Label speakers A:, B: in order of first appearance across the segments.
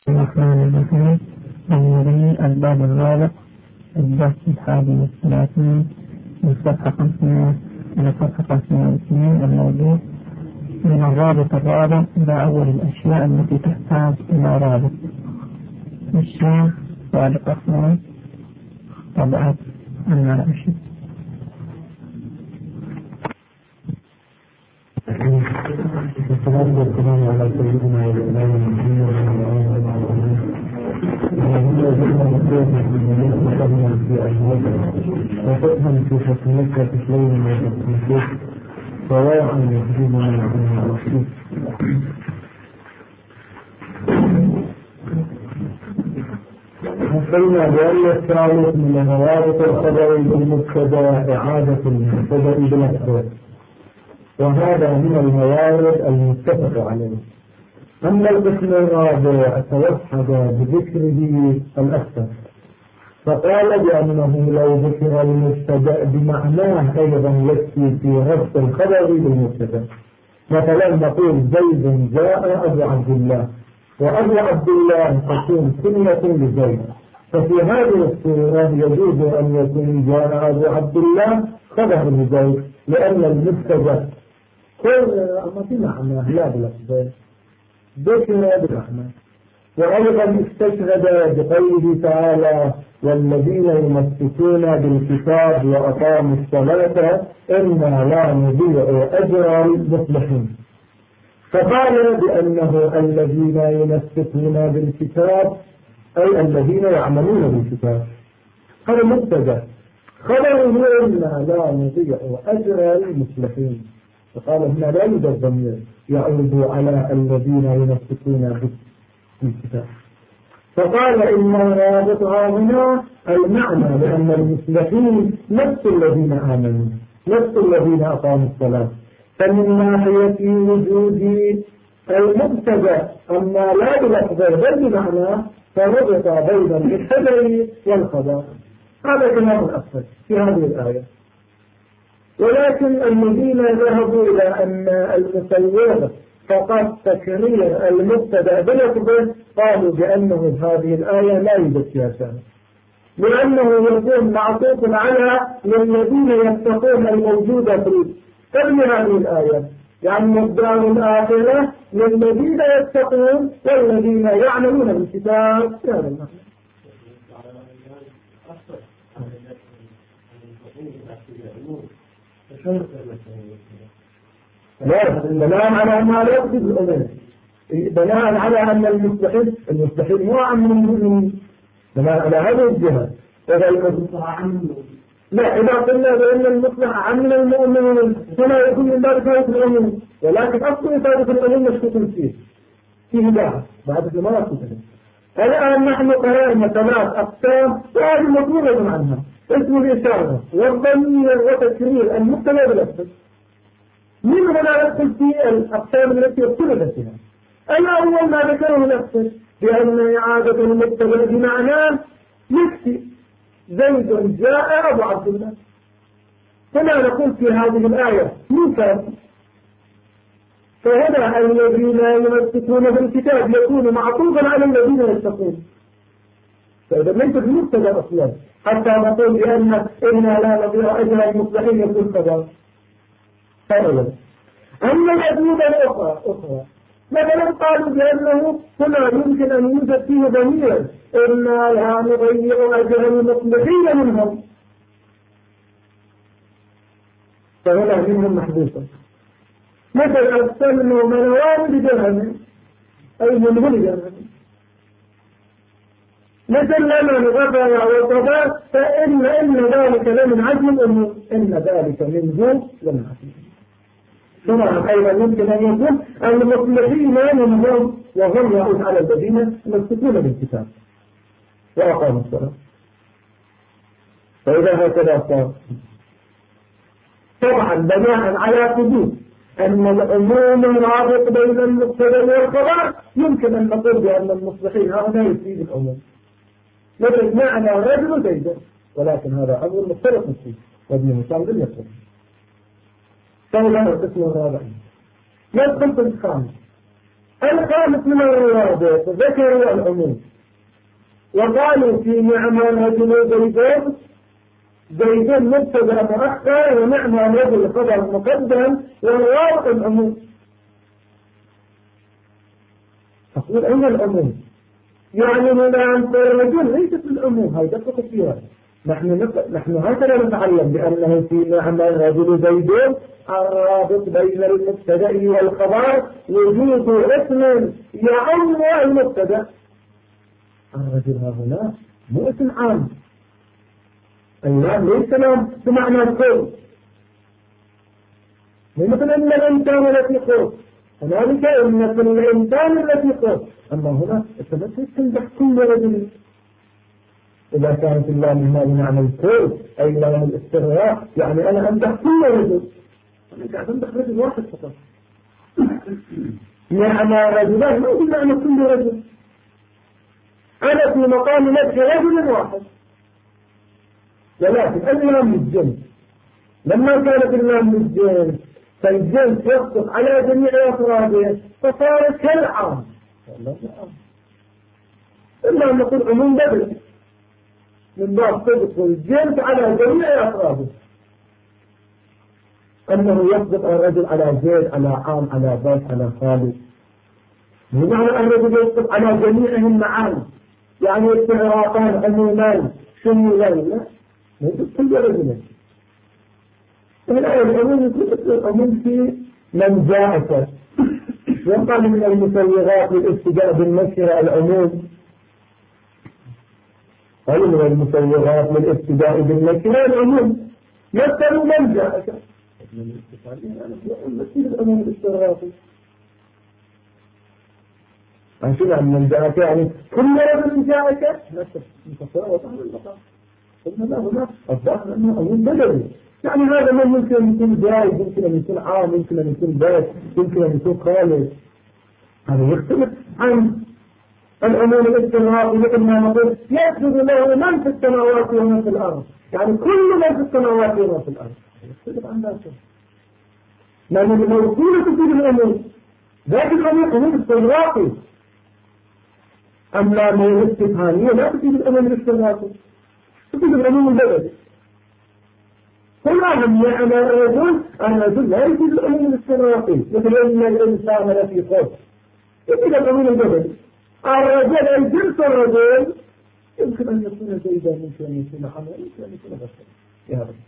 A: الرحمن الرحيم. النبي الباب الرابع، الدرس 31 من صفحة 500 إلى صفحة 502. الموضوع من الرابط الرابع إلى أول الأشياء التي تحتاج إلى رابط. الشيخ صادق أحمد، طبعة الناشد.
B: والصلاة والسلام على سيدنا والإمام محمد وفقها في حكمتك تسليم وتسليم صواعا يهدينا عنها الرشيد. حصلنا بأن الثالث من الروابط الخبر بالمبتدأ إعادة المبتدأ بالأخبار، وهذا من الموارد المتفق عليه. أما القسم الرابع توحد بذكره الأكثر، فقال بأنه لو ذكر المبتدأ بمعناه أيضا يكفي في ربط الخبر بالمبتدأ. مثلا نقول زيد جاء أبو عبد الله، وأبو عبد الله تكون كلمة لزيد، ففي هذه الصورة يجوز أن يكون جاء أبو عبد الله خبر لزيد، لأن المبتدأ أما بمعنى لا بلفظ ذكر بمعنى. وأيضا استشهد بقوله تعالى والذين يمسكون بالكتاب وأقاموا الصلاة إنا لا نضيع أجر المصلحين، فقال بأنه الذين يمسكون بالكتاب أي الذين يعملون بالكتاب، هذا مبتدأ. خبره إنا لا نضيع أجر المصلحين، فقال هنا لا يوجد ضمير يعود على الذين يمسكون بالكتاب، فقال إن رابطها هنا المعنى لأن المصلحين نفس الذين آمنوا نفس الذين أقاموا الصلاة، فمن ناحية وجود المبتدأ أما لا بلفظ بل بمعنى فربط بين المبتدأ والخبر. هذا كلام الأصل في هذه الآية. ولكن الذين ذهبوا إلى أن المسوغ فقط تكرير المبتدأ بلفظه قالوا بأنه هذه الآية لا يوجد فيها شأن، لأنه يكون معطوف على للذين يتقون الموجودة في قبل هذه الآية، يعني الدار الآخرة للذين يتقون والذين يعملون بالكتاب. هذا المعنى. لا، بناء على ما لا يقصد الأمم، بناء على أن المستحيل هو عام من المؤمنين، بناء على هذه الجهة. لا، إذا قلنا بأن المصلح عام من المؤمنين فلا يكون من باب ثالث الأمم، ولكن أصل ثالث الأمم مشكوك فيه بعد ما يقصد. الآن نحن قرأنا 3 أقسام وهذه مطلوبة عنها: اسم الإشارة والضمير وتكرير المبتدأ بالأسف. من هنا ندخل في الأقسام التي اختلفت فيها. الأول ما ذكره الأكثر بأن إعادة المبتدأ بمعناه يكفي زيد جاء أبو عبد الله، هنا نقول في هذه الآية من كان، فهنا الذين يمسكون بالكتاب يكون معطوفا على الذين يتقون، فإذا ليس المبتدأ أصلا حتى نقول بأن إنا لا نضيع أجر المصلحين يكون كذا. أما الأدلة الأخرى مثلا قالوا بأنه هنا يمكن أن يوجد فيه ضمير إنا لا نضيع أجر المصلحين منهم، فهنا منهم محدوثة. مثل أرسلنا منوان بجهنم أي من جهنم، مثل لنا نغفر وصبا فإن ذلك لمن عزم الأمور، إن ذلك منه لمن عزم. طبعا أيضا يمكن أن يكون المصلحين منهم وهم يعود على الذين يمسكون بالكتاب وأقاموا الصلاة. فإذا هكذا صار طبعا بناء على حدود أن العموم الرابط بين المبتدأ والخبر يمكن أن نقول بأن المصلحين هؤلاء يفيد العموم، مثل معنى رجل زيد، ولكن هذا أمر مختلف فيه وابن هشام بالنسبة. فهذا القسم الرابع. ندخل في الخامس الخامس من الروابط ذكروا العموم وقالوا في نعم رجل زيدون مبتدا مؤخر ونعم رجل خبر مقدم والواو العموم. تقول أين العموم؟ يعني نعم الرجل ليست العموم، هاي دقة فيها. نحن هكذا نتعلم بأنه في نعم رجل زيدون الرابط بين المبتدا والخبر وجود اسم يعم المبتدا. الرجل هنا مو اسم عام، اللام ليس لام بمعنى الخوف، مثل ان الانسان التي خوف هنالك ان الانسان التي خوف، اما هنا تمثل كل رجل. اذا كانت اللام هنا بمعنى الخوف اي لام الاستغراق، يعني انا امدح كل رجل، انا قاعد امدح رجل واحد فقط. معنى رجلان مو بمعنى كل رجل، انا في مقام مدح رجل واحد. ولكن اللام للجنس، لما كانت اللام للجنس فالجنس يصدق على جميع افراده فصار كالعام. إلا أن نقول عموم بدل من باب صدق الجنس على جميع افراده، انه يصدق الرجل على زيد على عام على بيت على خالد، بمعنى أن الرجل يصدق على جميعهم معا، يعني استغراقان عمومان شمولان، لا يجب كل رجل. الآية العموم يكون العموم في من جاءك، يقال من المسوغات للاستجاء بالنكرة العموم، هل من المسوغات للاستجاء بالنكرة العموم مثل من جاءك من الاستفادين. أنا أقول مثل العموم الاستغراقي عشان من جاءك يعني كل رجل جاءك نفس متصرة وطهر المقام. قلنا لا هنا الظاهر أنه عموم بدلي، يعني هذا من ممكن أن يكون جاي، ممكن أن يكون عام، ممكن أن يكون بيت، ممكن أن يكون خالد. هذا يختلف عن العموم الاستغراقي مثل ما نقول يسجد له من في السماوات ومن في الأرض، يعني كل من في السماوات ومن في الأرض. يختلف عن ذلك لأن الموصولة تفيد العموم، ذات العموم استغراقي، أما من الاستفهامية لا تفيد العموم الاستغراقي، تفيد العموم البدني. كلهم يعني الرجل لا يفيد العموم الاستغراقي، مثل أن الإنسان الذي خوف يفيد العموم البدني. الرجل الجنس الرجل يمكن أن يكون زيدا، يمكن أن يكون حملا، يمكن أن يكون بشرا يا رب.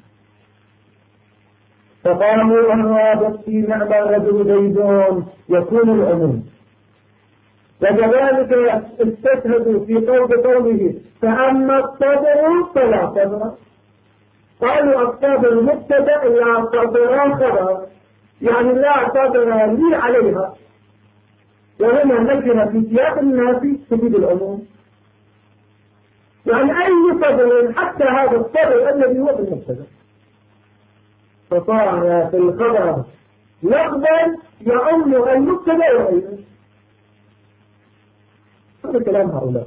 B: فقالوا الرابط في نعم الرجل زيدون يكون العموم. وكذلك استشهدوا في قوله فأما الصبر فلا صبر، قالوا الصبر مبتدأ لا صبر خبر، يعني لا صبر لي عليها، وهنا نكرة في سياق الناس تفيد العموم، يعني أي صبر حتى هذا الصبر الذي هو بالمبتدأ، فصار في الخبر لفظا يعم المبتدأ وغيره. هذا كلام هؤلاء.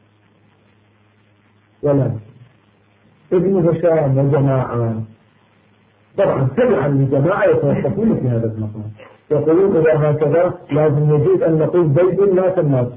B: ولا ابن هشام وجماعة طبعا تبعا لجماعة يتوقفون في هذا المقام، يقولون إذا هكذا لازم يجوز أن نقول زيد لا الناس،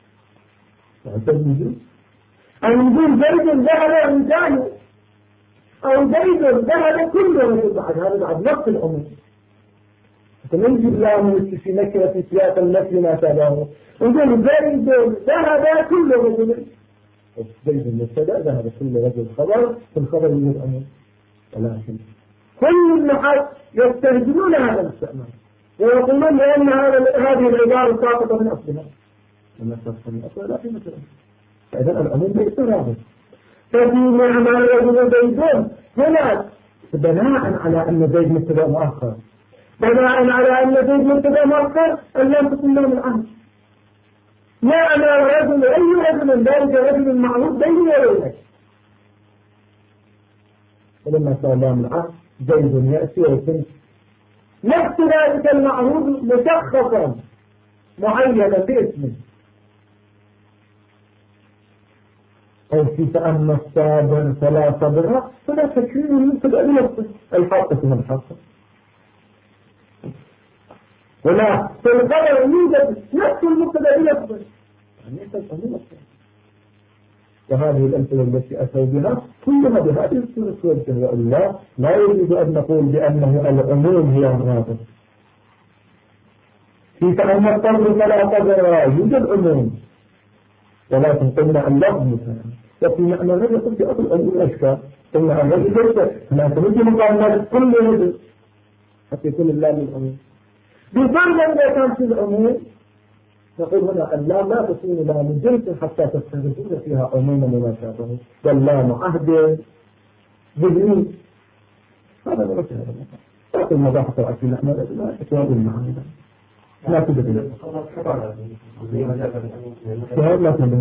B: أن نقول زيد ذهب رجال أو زيد ذهب كل رجل، بعد هذا بعد نفس الأمر فننجي الله في نكرة في سياق النفي ما تابعه، نقول زيد ذهب كل رجل، زيد المبتدأ ذهب كل رجل خبر، في الخبر يوجد أمر. ولكن كل النحاة يستهدمون هذا الاستعمال ويقولون بأن هذه العبارة ساقطة من أصلها، وما ساقطة من أصلها لا في مثل، فإذا الأمر ليس رابط. ففي نعم الرجل زيدون هنا بناء على أن زيد مبتدأ مؤخر، بناء على أن زيد مبتدأ مؤخر أن لم تكن له الأمر، لا أنا رجل أي رجل ذلك رجل معروف بيني وبينك، ولما قال لهم العقل زيد يأتي ويكون نفس ذلك المعروف مشخصا معينا باسمه، أو في تأمى الصابر فلا صبر فلا تكريم المبتدأ بنفسه، الحق من الحق. هنا في الخبر يوجد نفس المبتدا بلفظه يعني ليس الأمور. وهذه الأمثلة التي أتوا بها كلها بهذه الصورة والجهة. الله لا يريد أن نقول بأنه العموم هي الرابط. في فأما القدر فلا قدر يوجد عموم، ولكن قلنا اللفظ مثلا وفي معنى هذا يقول في أصل الأمور أشكال. قلنا أن الذي جلسة هنا تمثل مقامات كل يد حتى يكون الله من العموم. بفرق إذا كان في العموم نقول هنا اللام لا تكون لام جنس حتى تستغرقون فيها عموما وما شابهه، واللام عهد بدني هذا ما رأيك هذا لكن المضاحة العسل نحن لا تكون المعنى لا تبدأ له شهاد لا تبدأ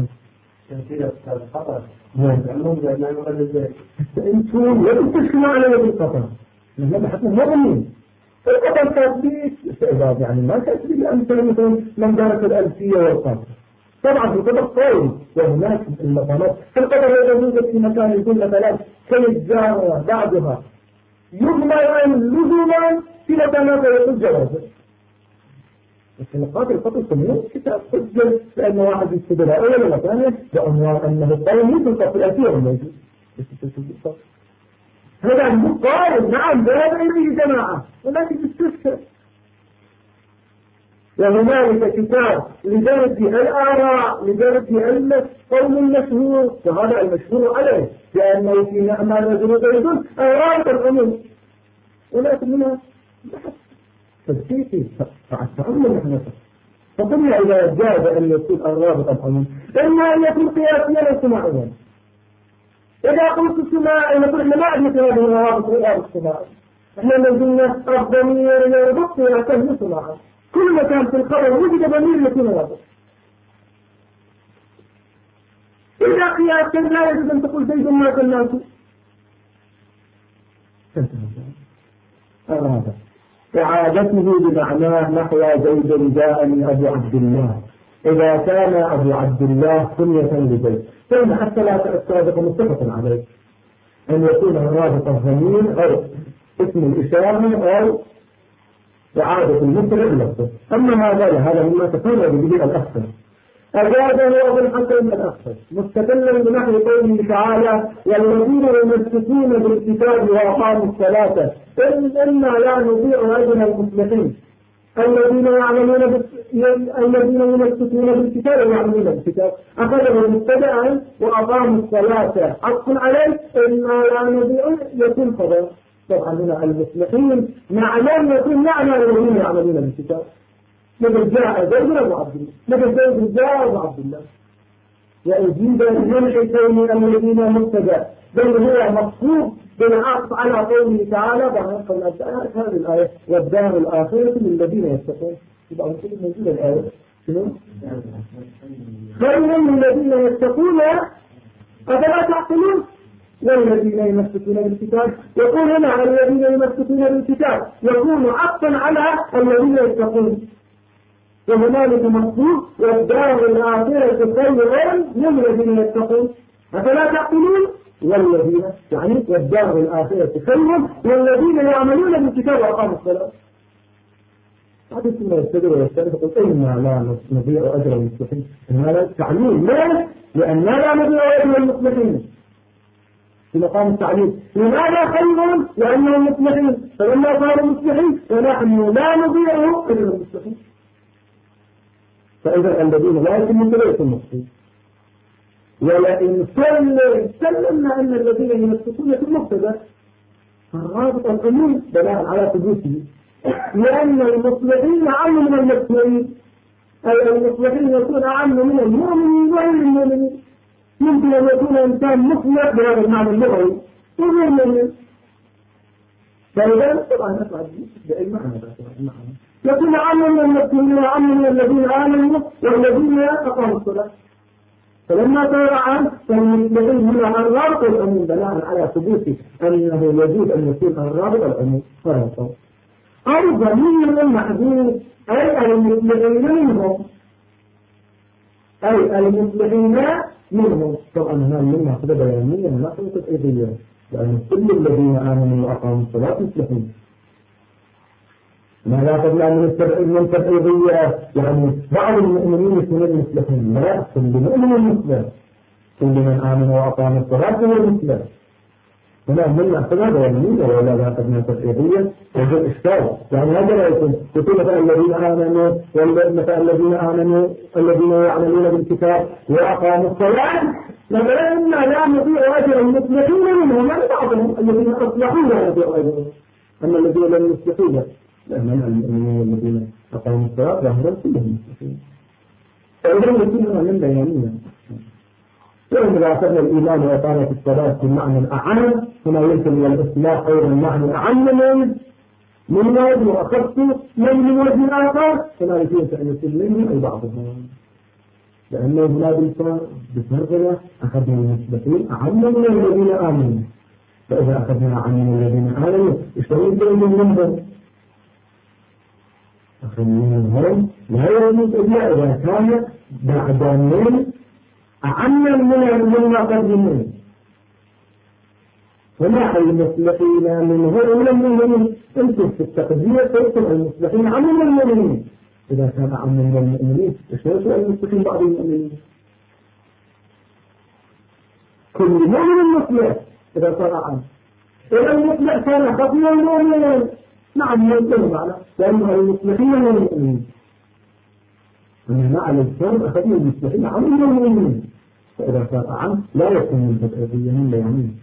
B: انتم لا تشكلوا على يد القطر لأنه بحثنا مؤمنين القطر تثبيت استعداد يعني ما تثبيت لأمثلة مثل من درس الألفية والقطر. طبعا في القطر قوي وهناك المقامات في القطر يوجد في مكان يكون مثلا كالجارة بعدها يضمن لزوما في مكانات يقول جوازه. لكن نقاط القطر سموه كتاب سجل لأن واحد يستدلها أولا وثانيا بعنوان أنه قوي مثل القطر الألفية الموجود. هذا مقارن نعم بهذا إليه جماعة ولكن تستفسر. وهنالك كتاب لدرجة الآراء لدرجة القول المشهور وهذا المشهور عليه لأنه في أعمال وزنوط يدل آراء العموم ولكن منها بحث تدقيقي فالتعمل نحن فقلنا إذا جاز أن يكون الرابط العموم إما أن يكون قياسيا أو سماعيا. إذا قلت سماعي نقول إحنا ما عندنا هذه الروابط والآب السماعي إحنا نقولنا الضمير يربط إلى كلمة سماعي كل مكان في الخبر وجد ضمير يكون رابط. إذا قياسا لا يجب أن تقول زيد ما كناته الرابط إعادته بمعناه نحو زيد جاءني أبو عبد الله إذا كان أبو عبد الله كنية لزيد فإن حتى لا السابق متفق عليه أن يكون الرابط الضمير أو اسم الإشارة أو إعادة المثل للفظ. أما هذا مما تفرد به الأخطر أجازه أبو الحسن الأخطر مستدلا بنحو قوله تعالى والذين يمسكون بالكتاب وأقاموا الصلاة إنا لا نضيع أجر المصلحين الذين يمسكون بالكتاب ويعملون بالكتاب أخذوا مبتدأ وأقاموا الصلاة حق عليه إنا لا نضيع يكون خبر. طبعا هنا المصلحين معنى يكون معنى الذين يعملون بالكتاب. مثل جاء زيد أبو عبد الله مثل زيد جاء أبو عبد الله وأجيب من حيثين الذين مبتدأ بل هو مقصود بالعطف على قوله تعالى بنقل هذه الآية والدار الآخرة للذين يتقون. يبقى نقول موجودة الآية شنو؟ خير للذين يتقون أفلا تعقلون والذين يمسكون بالكتاب يقول هنا الذين يمسكون بالكتاب يكون عطفا على الذين يتقون وهنالك مقصود والدار الآخرة خير للذين يتقون أفلا تعقلون والذين يعني والدار الآخرة خير والذين يعملون بالكتاب وأقاموا الصلاة. هذا ثم يستدر ويستدر يقول إنا لا نضيع أجر المصلحين. هذا تعليل ليش؟ لأننا لا نضيع أجر المصلحين في مقام التعليل. لماذا خير؟ لأنهم مصلحين فلما صاروا مصلحين فنحن لا نضيع أجر المصلحين. فإذا الذين لا يتمون ليسوا مصلحين. ولئن سلمنا أن الذين يمسكون في المبتدأ فالرابط العموم بناء على ثبوته لأن المصلحين أعم من المسلمين أي المصلحين يكون أعم من المؤمنين وغير المؤمنين. يمكن أن يكون إنسان مصلح بهذا المعنى اللغوي وغير مؤمن فإذا طبعا نفع بأي معنى يكون أعم من المسلمين وأعم من الذين آمنوا والذين أقاموا الصلاة. فلما صار عن فالمسلمين هنا الرابط العموم بناء على ثبوت أنه يجوز أن يكون الرابط العموم فرصه أو ضمير المحدود أي المصلحين منهم طبعا هنا منها كده بيانية ما كنت إيدية لأن كل الذين آمنوا وأقاموا الصلاة مصلحين ماذا أخذنا من التبعيضية؟ يعني بعض المؤمنين يكونون المسلمين، لا، كل مؤمن المسلم، كل من آمن وأقام الصلاة هو المسلم. هنا من أخذنا بيانية ولا لا أخذنا تبعيضية وجد إشكال. يعني هذا لا يكون مثلا الذين آمنوا مثلا الذين يعملون بالكتاب وأقاموا الصلاة مثلا إنا لا نضيع أجر المسلمين منهم، يعني بعضهم الذين أصلحوا لا نضيع أجرهم، أما الذين لم يصلحوا لا منع المؤمنين الذين أقاموا الصلاة ظاهرا كلهم مسلمين. فإذا كلنا من بيانية. وإذا أخذنا الإيمان وإقامة الصلاة في المعنى الأعم هنا يمكن الإصلاح أيضا المعنى الأعم من وجه وأخذت من وجه آخر هنا يمكن أن يكون منه أي بعضهم، لأنه هنا بفرقنا أخذنا المسلمين أعم من الذين آمنوا، فإذا أخذنا أعم من الذين آمنوا اشتغل منهم أخذناهم لا يموت إلا إذا كان بعد من أعم مما قدمون، وما المصلحين منه إلا المؤمنين. أنتم في التقدير تقول المصلحين عم من المؤمنين، إذا كان عم من المؤمنين إيش هو المصلحين بعض المؤمنين؟ كل مؤمن مصلح إذا صار عام، إذا المصلح كان خطيئا المؤمنين نعم يمكن معنا، لأنه المصلحين من المؤمنين. أنا مع الإسلام أخذنا المصلحين عم من المؤمنين، فإذا صار عام لا يكون من تبعيضية من بيانين.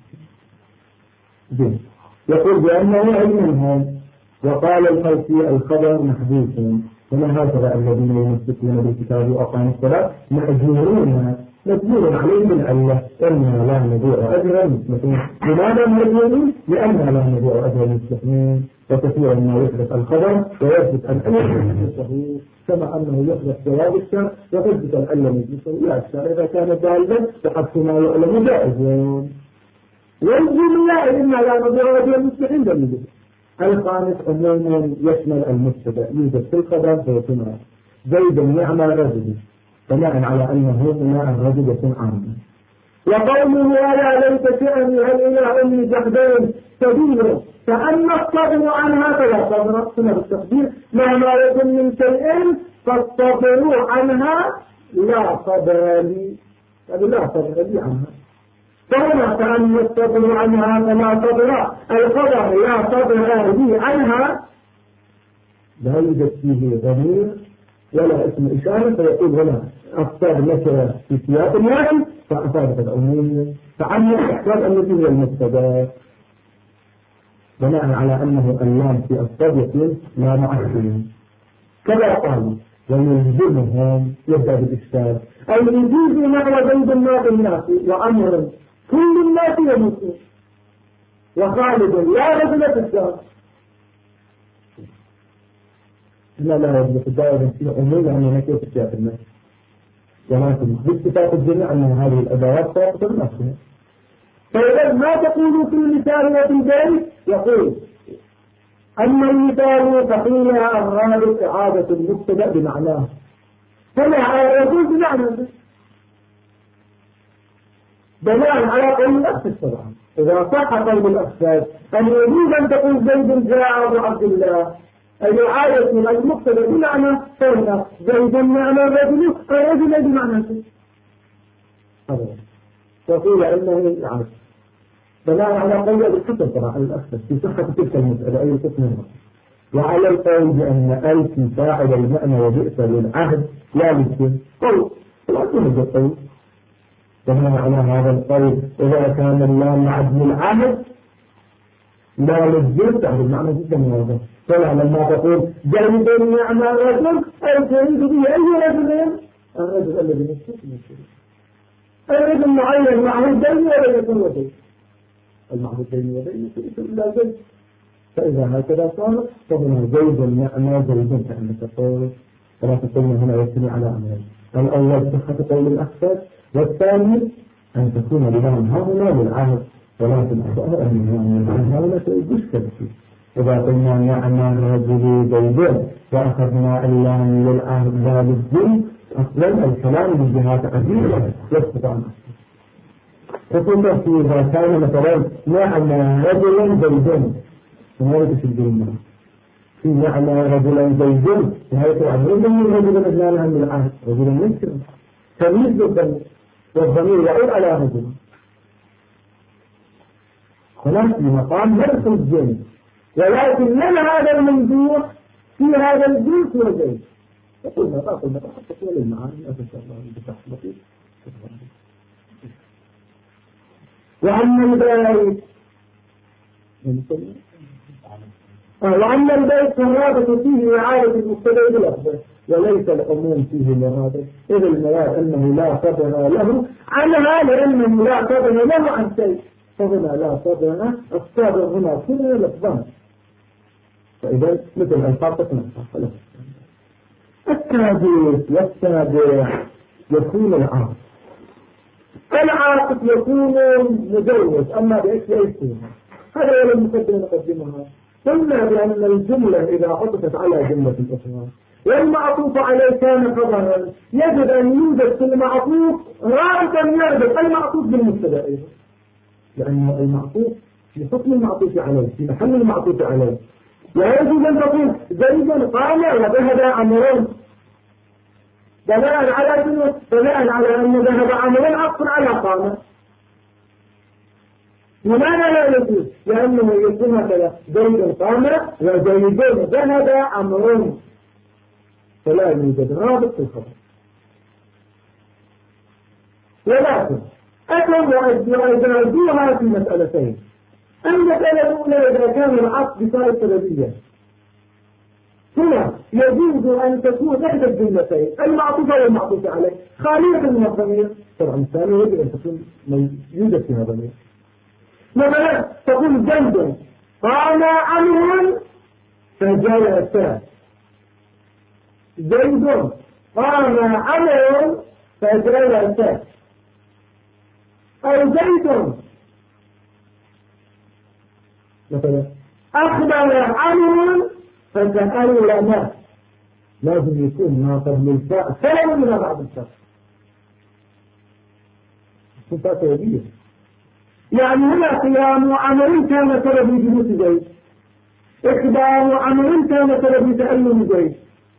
B: يقول بأنه علمهم، وقال الخلفي الخبر محدوث، وما هكذا الذين يمسكون بالكتاب وأقاموا الصلاة مجبور عليهم العلة إننا لا نضيع أجر المسلمين. لماذا مجبورين؟ لأننا لا نضيع أجر المسلمين. وكثيرا ما يحدث الخبر ويثبت العلة مجلسه كما أنه يحدث جواب الشر ويثبت العلة مجلسه. لا الشر إذا كان جائزا فحتى ما يعلم جائزون، والجملة إننا لا نضيع أجر المسلمين بالمجلس. الخامس عموما يشمل المبتدأ، يوجد في الخبر فيكون زيد يعمل رجل بناء على أنه هنا الرجل يكون عاما. وقوله ألا ليت شأني هل إلى أمي جحدين سبيل فأما الصبر عنها فلا صبر، هنا بالتقدير مهما يكن من شيء فالصبر عنها لا صبر لي، يعني لا صبر لي عنها. فهنا فأما الصبر عنها فلا صبر، الخبر لا صبر لي عنها لا يوجد فيه ضمير ولا اسم إشارة، فيقول هنا أفضل نكرة في سياق الناس فأفادت العموم، فعمل الإحساب التي هي المبتدأ بناء على أنه اللام في أفضل يكون لا معكر. كما قال ويلزمهم يبدأ بالإشكال أي يجيز نحو زيد الناس الناس وأمر كل الناس يموتون وخالد لا رجل في الدار. لا يجب الدائرة في عموم أنه نكية في سياق الناس، ولكن باتفاق الجميع أن هذه الأدوات ساقطة من أصلها. فإذا ما تقول في المثال وفي البيت يقول أما المثال فقيل الرابط إعادة المبتدأ بمعناه، فلا يقول بمعنى بناء على قول الأخذ طبعا. إذا صح قول الأخذ أن يجوز أن تقول زيد جاء أبو عبد الله الإعادة المبتدأ بمعنى فهنا زيد معنى الرجل الرجل بمعنى تقول أنه إعادة بناء على قول الكتب طبعا الأخذ في صحة تلك المسألة أي القسم. وعلى القول بأن ألف فاعل المعنى وبئس للعهد لا للسن قول لا توجد قول. بناء على هذا القول إذا كان اللام مع ابن العهد لا للجنس تعرف المعنى جدا واضح. فلا لما تقول جيد معنى الرجل أي جيد به أي رجل؟ الرجل الذي نفسه الرجل معين معه الدين ولا يكون وجه المعه الدين ولا يكون إلا جيد. فإذا هكذا صار فهنا زيد المعنى زيد كأنك تقول فلا تقولنا هنا يثني على أمرين. الأول صحة قول الأخفى، والثاني أن تكون لهم هؤلاء للعهد، ولكن الظاهر أن هؤلاء يشكل فيه. إذا قلنا نعم رجل زيد وأخذنا اللام للعهد لا للدين أصلا الكلام من جهات عديدة يسقط عنه. فكنا في إذا كان مثلا نعم رجل زيد فما يتشد الدين في معنى رجلا زيد بحيث أنه رجلا إجلالا من العهد رجلا منكر تمييز بالضمير والضمير يعود على رجل هناك في مقام نفس الجنس ولكن من هذا الممدوح في هذا الجنس وزيد فقلنا حتى تقول المعاني أسأل الله بفتح بسيط وأما البيت وأن البيت فالرابط فيه إعادة المبتدأ بالأخبار وليس العموم فيه مرادف إذ المراد أنه لا صدر له عنها لأنه لا صدر له عن شيء فهنا لا صدر الصادر هنا كله لفظان فإذا مثل الألفاظ تتنفى الثالث والسابع يكون العاقل العاقل يكون مجوز أما بإيش يكون هذا هو المقدمة نقدمها قلنا بأن الجملة إذا عطفت على جملة الأخرى والمعطوف عليه كان خبرا يجب أن يوجد في المعطوف رابطا يربط المعطوف بالمبتدأ أيضا لأن المعطوف في حكم المعطوف عليه في محل المعطوف عليه لا يجوز أن تقول زيدا قام وذهب عمران بناء على أن ذهب عمران عطف على قام لماذا لا يجوز؟ لأنه يكون هكذا زيد قام وزيدون ذهب عمرون فلا يوجد رابط في الخبر ولكن وأجرادوها في مسألتين المسألة الأولى إذا كان العطف بصارة سببية هنا يجوز أن تكون إحدى الجملتين المعطوفة والمعطوفة عليه خالية من الضمير طبعا الثاني يجب أن تكون يوجد فيها ضمير مثلا تقول زيد قام عمرو فجلس زيد قام عمرو فجلس أو زيد مثلا أخبر عمرو فتألم لازم يكون ما قبل الفاء سلم من بعد الفاء صفات يديه يعني هنا قيام عمر كان سبب جلوس زيد إخبار عمر كان سبب تألم زيد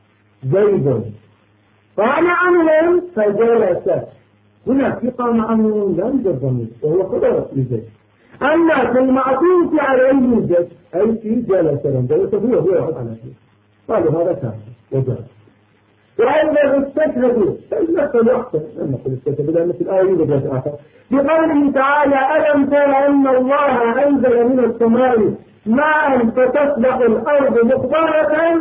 B: قام عمر فجلس هنا في قام عمر لا يوجد ضمير وهو خبر لزيد أما في المعطوف عليه يوجد أي في جلس هو يعود على شيء قالوا هذا كان وجاء وأيضا استشهدوا فإنك يحسن أن نقول استشهدوا لأن في الآية يوجد وجه آخر بقوله تعالى ألم تر أن الله أنزل من السماء ماء فتصبح الأرض مخضرة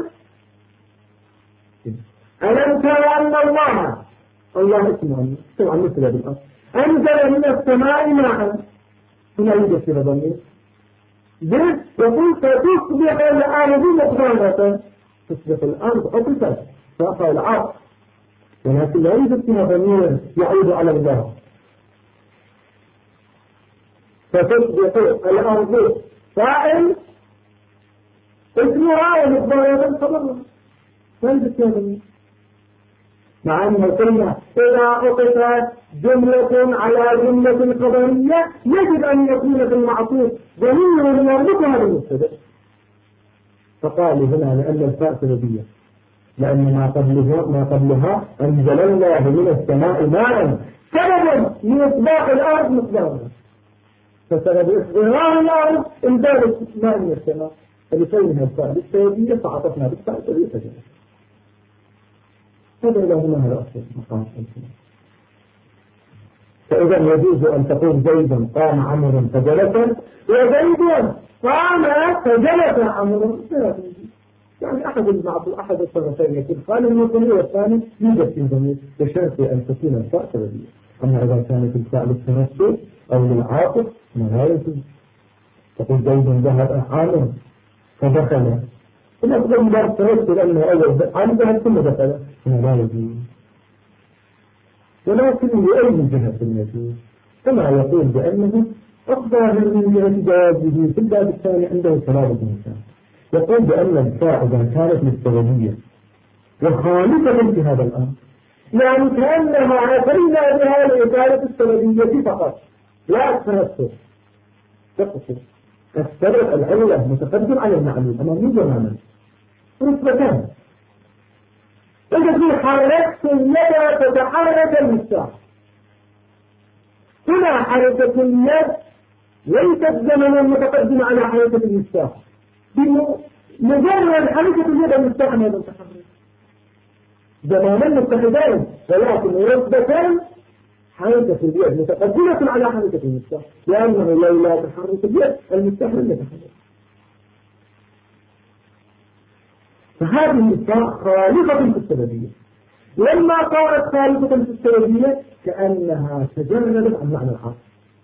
B: ألم تر أن الله اسمه طبعا مثل بالأرض أنزل من السماء ماء هنا يوجد في ضمير ليش؟ يقول فتصبح الأرض مخضرة تصبح الأرض أطلقت فأخذ العرض ولكن لا يوجد فيها ضمير يعود على الله فتصبح الأرض فاعل اسمها ومخضرة خبرها لا يوجد فيها ضمير مع أنه قلنا إذا أطلقت جملة على جملة خبرية يجب أن يكون في المعطوف ضمير يربطها بالمبتدأ فقالوا هنا لأن الفاء سببية لأن ما قبلها أنزل الله من السماء ماء سبب لإصباح الأرض مقدارا فسبب إصباح الأرض إنزال ماء من السماء فلكونها الفاء بالسببية فعطفنا بالفاء سببية هذا له هنا هذا أصل مقام الكلام فإذا يجوز أن تقول زيد قام عمرو فجلس وزيد قام فجلس عمرو يعني أحد الطرفين يكون خالي المصري والثاني يوجد في ضمير بشرط أن تكون الفاء سببية أما إذا كانت الفاء للتمثل أو للعاطف ما يجوز تقول زيد ذهب عامر فدخل الأفضل مبارك تمثل أنه أول عام ذهب ثم دخل لا يجوز ولكن لأي جهة يجوز كما يقول بأنه أفضل من جهة جوازه في الباب الثاني عنده ثلاثة مثال يقول بأن الفاء إذا كانت للسببية وخالفة في هذا الأمر يعني كأنها أتينا بها لإثارة السببية فقط لا التنفس تقصد السبب العلة متقدم على المعلوم أما مو زمانا نسبتان. إذا في حركت اليد تتحرك المفتاح. هنا حركة اليد ليست زمنا متقدمة على حركة المفتاح، بمجرد حركة اليد المفتاح ما يتحرك. زمانا متحدان ولكن نسبتان حركة اليد متقدمة على حركة المفتاح، لأنه لولا تحرك اليد المفتاح لم يتحرك. فهذه النسبة خالقة في السببية. لما صارت خالقة في السببية كأنها تجردت عن معنى الحاصل،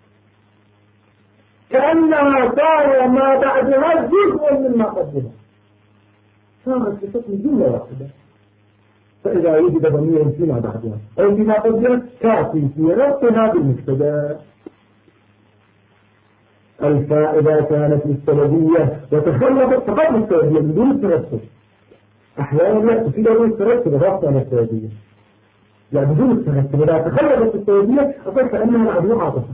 B: كأنها صار ما بعدها جزء مما قبلها، صارت بشكل جملة واحدة. فإذا وجد ضمير فيما بعدها أو فيما قبلها كافي في ربطها بالمبتدا. الفاء إذا كانت للسببية وتخلفت فقط للسببية بدون الترتب، أحيانا لا تفيد الترتب ربطها للسببية، لا بدون الترتب. إذا تخلفت السببية أصبح كأنها معدومة عاطفة.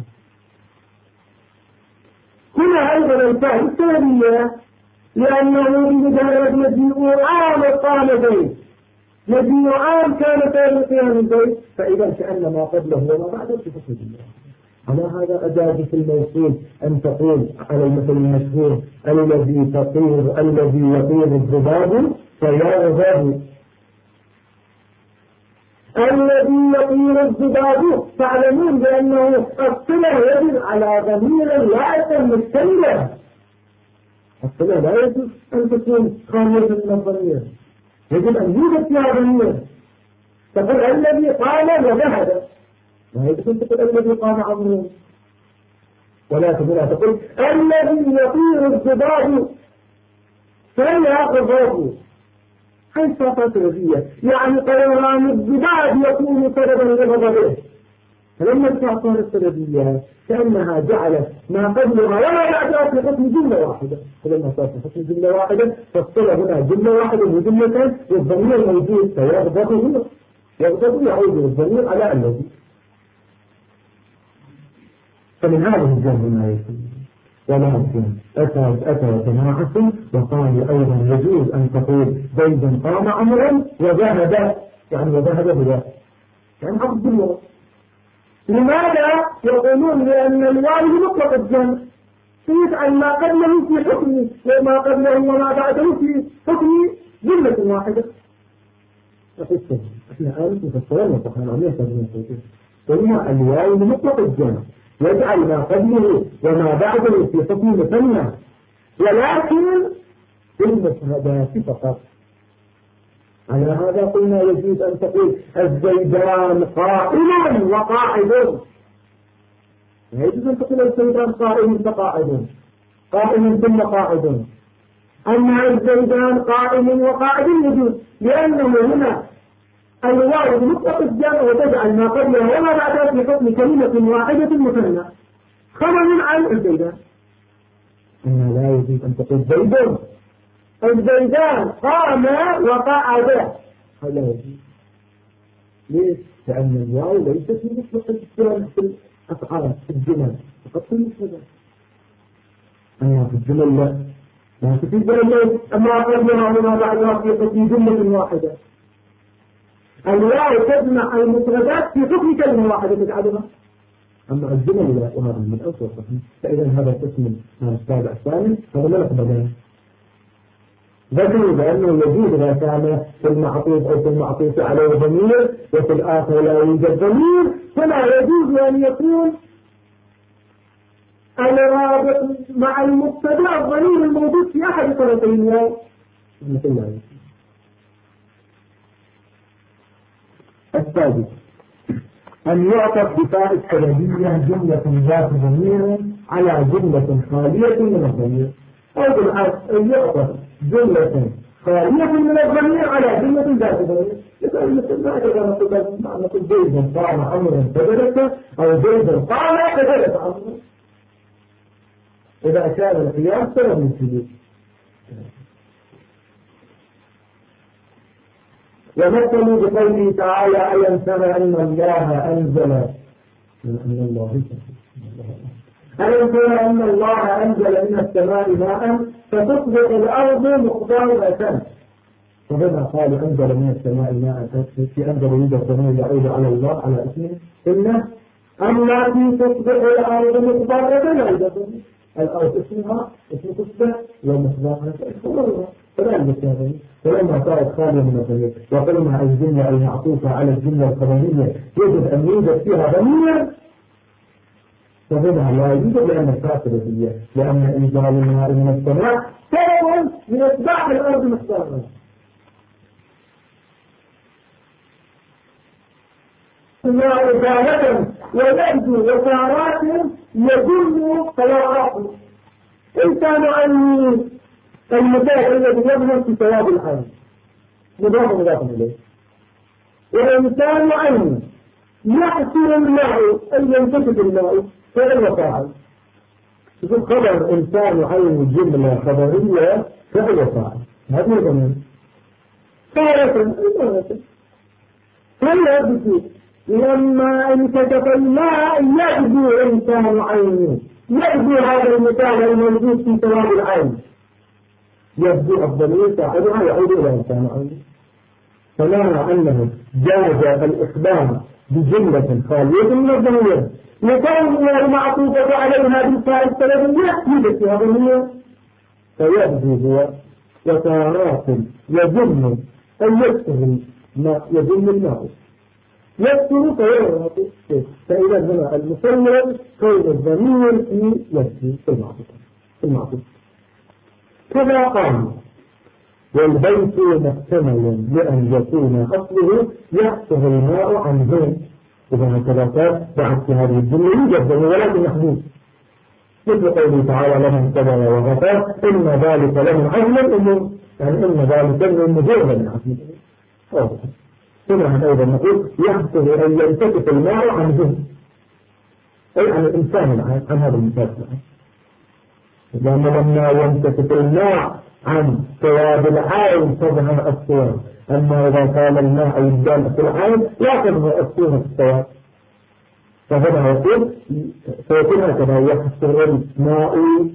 B: هنا أيضا الفاء للسببية لأنه بمجرد مجيء عام قام زيد، مجيء عام كان في قيام زيد، فإذا كأن ما قبله وما بعده في حكم الله. على هذا أجاز في الموصول أن تقول على المثل المشهور الذي يطير الذباب فيغضب. الذي يطير الذباب تعلمون بأنه الصلة يجب على ضمير لائق مستمر. الصلة لا يجب أن تكون خالية من الضمير، يجب أن يوجد فيها ضمير. تقول الذي قام وذهب، ما يجب أن تقول الذي قام عمرو، ولا تقول الذي يطير الذباب فيغضب. هذه صفات رجية، يعني طيران الذباب يكون سببا لغضبه. فلما صار السببية كأنها جعلت ما قبلها ولا بعدها في حكم جملة واحدة. فلما صار في حكم جملة واحدة فاصطلح هنا جملة واحدة وجملتين، والضمير موجود فيغضب هنا، يغضب يعود الضمير على الذي. فمن هذه الجهة ما يكون. ولكن أتى جماعة وقالوا أيضا يجوز أن تقول زيد قام عمرا وذهب، يعني وذهب هو يعني عبد الله. لماذا؟ يقولون لأن الواو مطلق الجمع، يجعل ما قبله في حكمه وما قبله وما بعده في حكم جملة واحدة. احنا آلف مفسرين وطحنا عمية تبنين صوتين، قلنا الواو مطلق الجمع يجعل ما قبله وما بعده في حكم مثنى، ولكن بالمفردات فقط. على هذا قلنا يجوز أن تقول الزيدان قائم وقاعد، لا يجوز أن تقول الزيدان قائم فقاعد، قائم ثم قاعد. أما الزيدان قائم وقاعد يجوز، لأنه هنا الواو مطلق الجمع وتجعل ما قبلها وما بعدها في حكم كلمة واحدة مثنى، خبر عن الزيدان. أما لا يجوز أن تقول زيدان الزيدان قام وقعد، هذا يجوز. ليش؟ لأن الواو ليست من مطلق الجمع في الأفعال في الجمل، فقط في المفردات. أما في الجمل لا، ما في الجمل لا، أما قبلها وما بعدها في حكم جملة واحدة. الواو تجمع المفردات في حكم كلمة واحدة تجعلها، أما الجمل لا، وهذا من أوسط. فإذا هذا القسم السابع الثاني هذا لا نقبله. ذكروا بأنه يجوز إذا كان في المعطوف أو في المعطوف عليه ضمير وفي الآخر لا يوجد ضمير، فلا يجوز أن يكون الرابط مع المبتدأ الضمير الموجود في أحد طرفي الواو. السادس أن يعطف بفاء السببية جملة ذات ضمير على جملة خالية من الضمير، أو بالعكس أن يعطف جملة خالية من الضمير على جملة ذات ضمير. مثل ما نقول زيد قام عمرا فجلس، أو زيد قام فجلس عمرا، إذا كان القيام سبب من الجلوس. ومثلوا بقوله تعالى ألم تر أن الله أنزل من السماء ماء فتصبح الأرض مخضرة وهنا قال أنزل من السماء ماء في أنزل من السماء يعود على الله على اسمه إنه التي تصبح الأرض مخضرة أيضا الأرض اسمها اسم تصبح ومخضرة اسم الله فلا المسافة فلما صارت خالية من الضمير وقلنا الجملة المعطوفة على الجملة الخبرية يجب أن يوجد فيها ضمير فهنا لا يوجد لأن الفاصلة هي لأن إنزال الماء من السماء سبب من إصباح الأرض مخضرة وإزالة ويبدو وسارات يدل طلاقاته إنسان عني المثال الذي يظهر في ثواب العين مضاف إليه وإنسان عني يحصل الماء أن ينتفض الماء فعل وفاعل يقول خبر إنسان عين جملة خبرية فعل وفاعل هذا يضمن سارة فلا يبدو لما انكشف الماء يبدو إنسان عينه يبدو هذا المثال الموجود في ثواب العين يبدو الضمير صاحبها يعود إلى إنسان عينه فمعنى أنه جاز الإخبار بجملة خالية من الضمير لكونها المعطوفة عليها بالفاء السببية يوجد فيها ضمير فيبدو هو وتارات يظن أن يكتب يظن الماء يكتب فيرغب فإذا هنا المصور كون الضمير في يكتب المعطوف كذا قام والبيت محتمل لأن يكون أصله يحصل الماء عن ذلك إذا هكذا بعد في هذه الجملة يوجد ولكن محدود مثل قوله تعالى لمن كبر وغفر إن ذلك لمن عزم الأمور يعني إن ذلك لمن مجرد من عزم الأمور هنا أيضا نقول يحصل أن ينتكف الماء عن ذلك أي عن الإنسان عن هذا المثال لأن لما ينتكف الماء عن ثواب العين تظهر الصور أما إذا كان الماء يدل في العين لا تظهر الصور في الثواب فهنا يقول سيكون هكذا يحصل الماء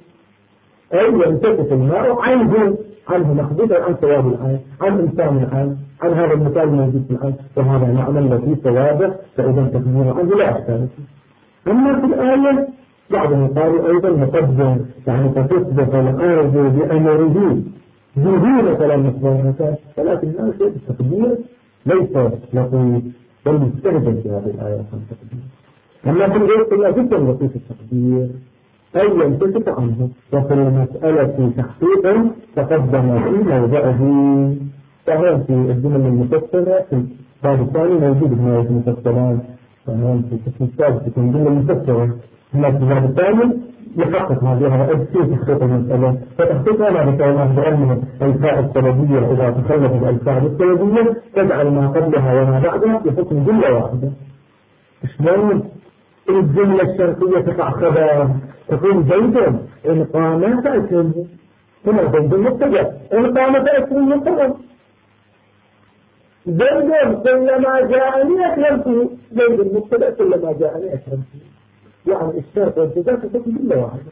B: أي ينتكف الماء عنه مخبوطا عن ثواب العين عن إنسان العين عن هذا المثال الموجود في العين وهذا معنى الذي ثوابه فإذا تكبير عنه لا أحسن أما في الآية بعضهم قالوا أيضا مقدم يعني فتصبح الأرض بأمره جديد كلام مصدر ولكن الآن شيء التقدير ليس لطيف بل مستهدف في هذه الآية التقدير أما في الغير فلا جدا لطيف التقدير أي ينتفق عنه وفي المسألة تحقيقا تقدم في موضعه فهو في الجمل المفسرة في الباب الثاني موجود في آية المفسرات فهو في القسم الثالث في الجمل المفسرة هنا في الباب الثاني يحقق هذه الأجسية تحقيق المسألة فتحقيقها ما بكونها بأن الفاء السببية إذا تخلفت الفاء السببية تجعل ما قبلها وما بعدها بحكم جملة واحدة شلون الجملة الشرطية تقع خبر تكون زيدا إن قام فأكرمه هنا زيد مبتدأ إن قام فأكرمه مبتدأ زيد كلما جاءني أكرمته زيد مبتدأ كلما جاءني أكرمته يعني الشرط والجزاء تكون جملة واحدة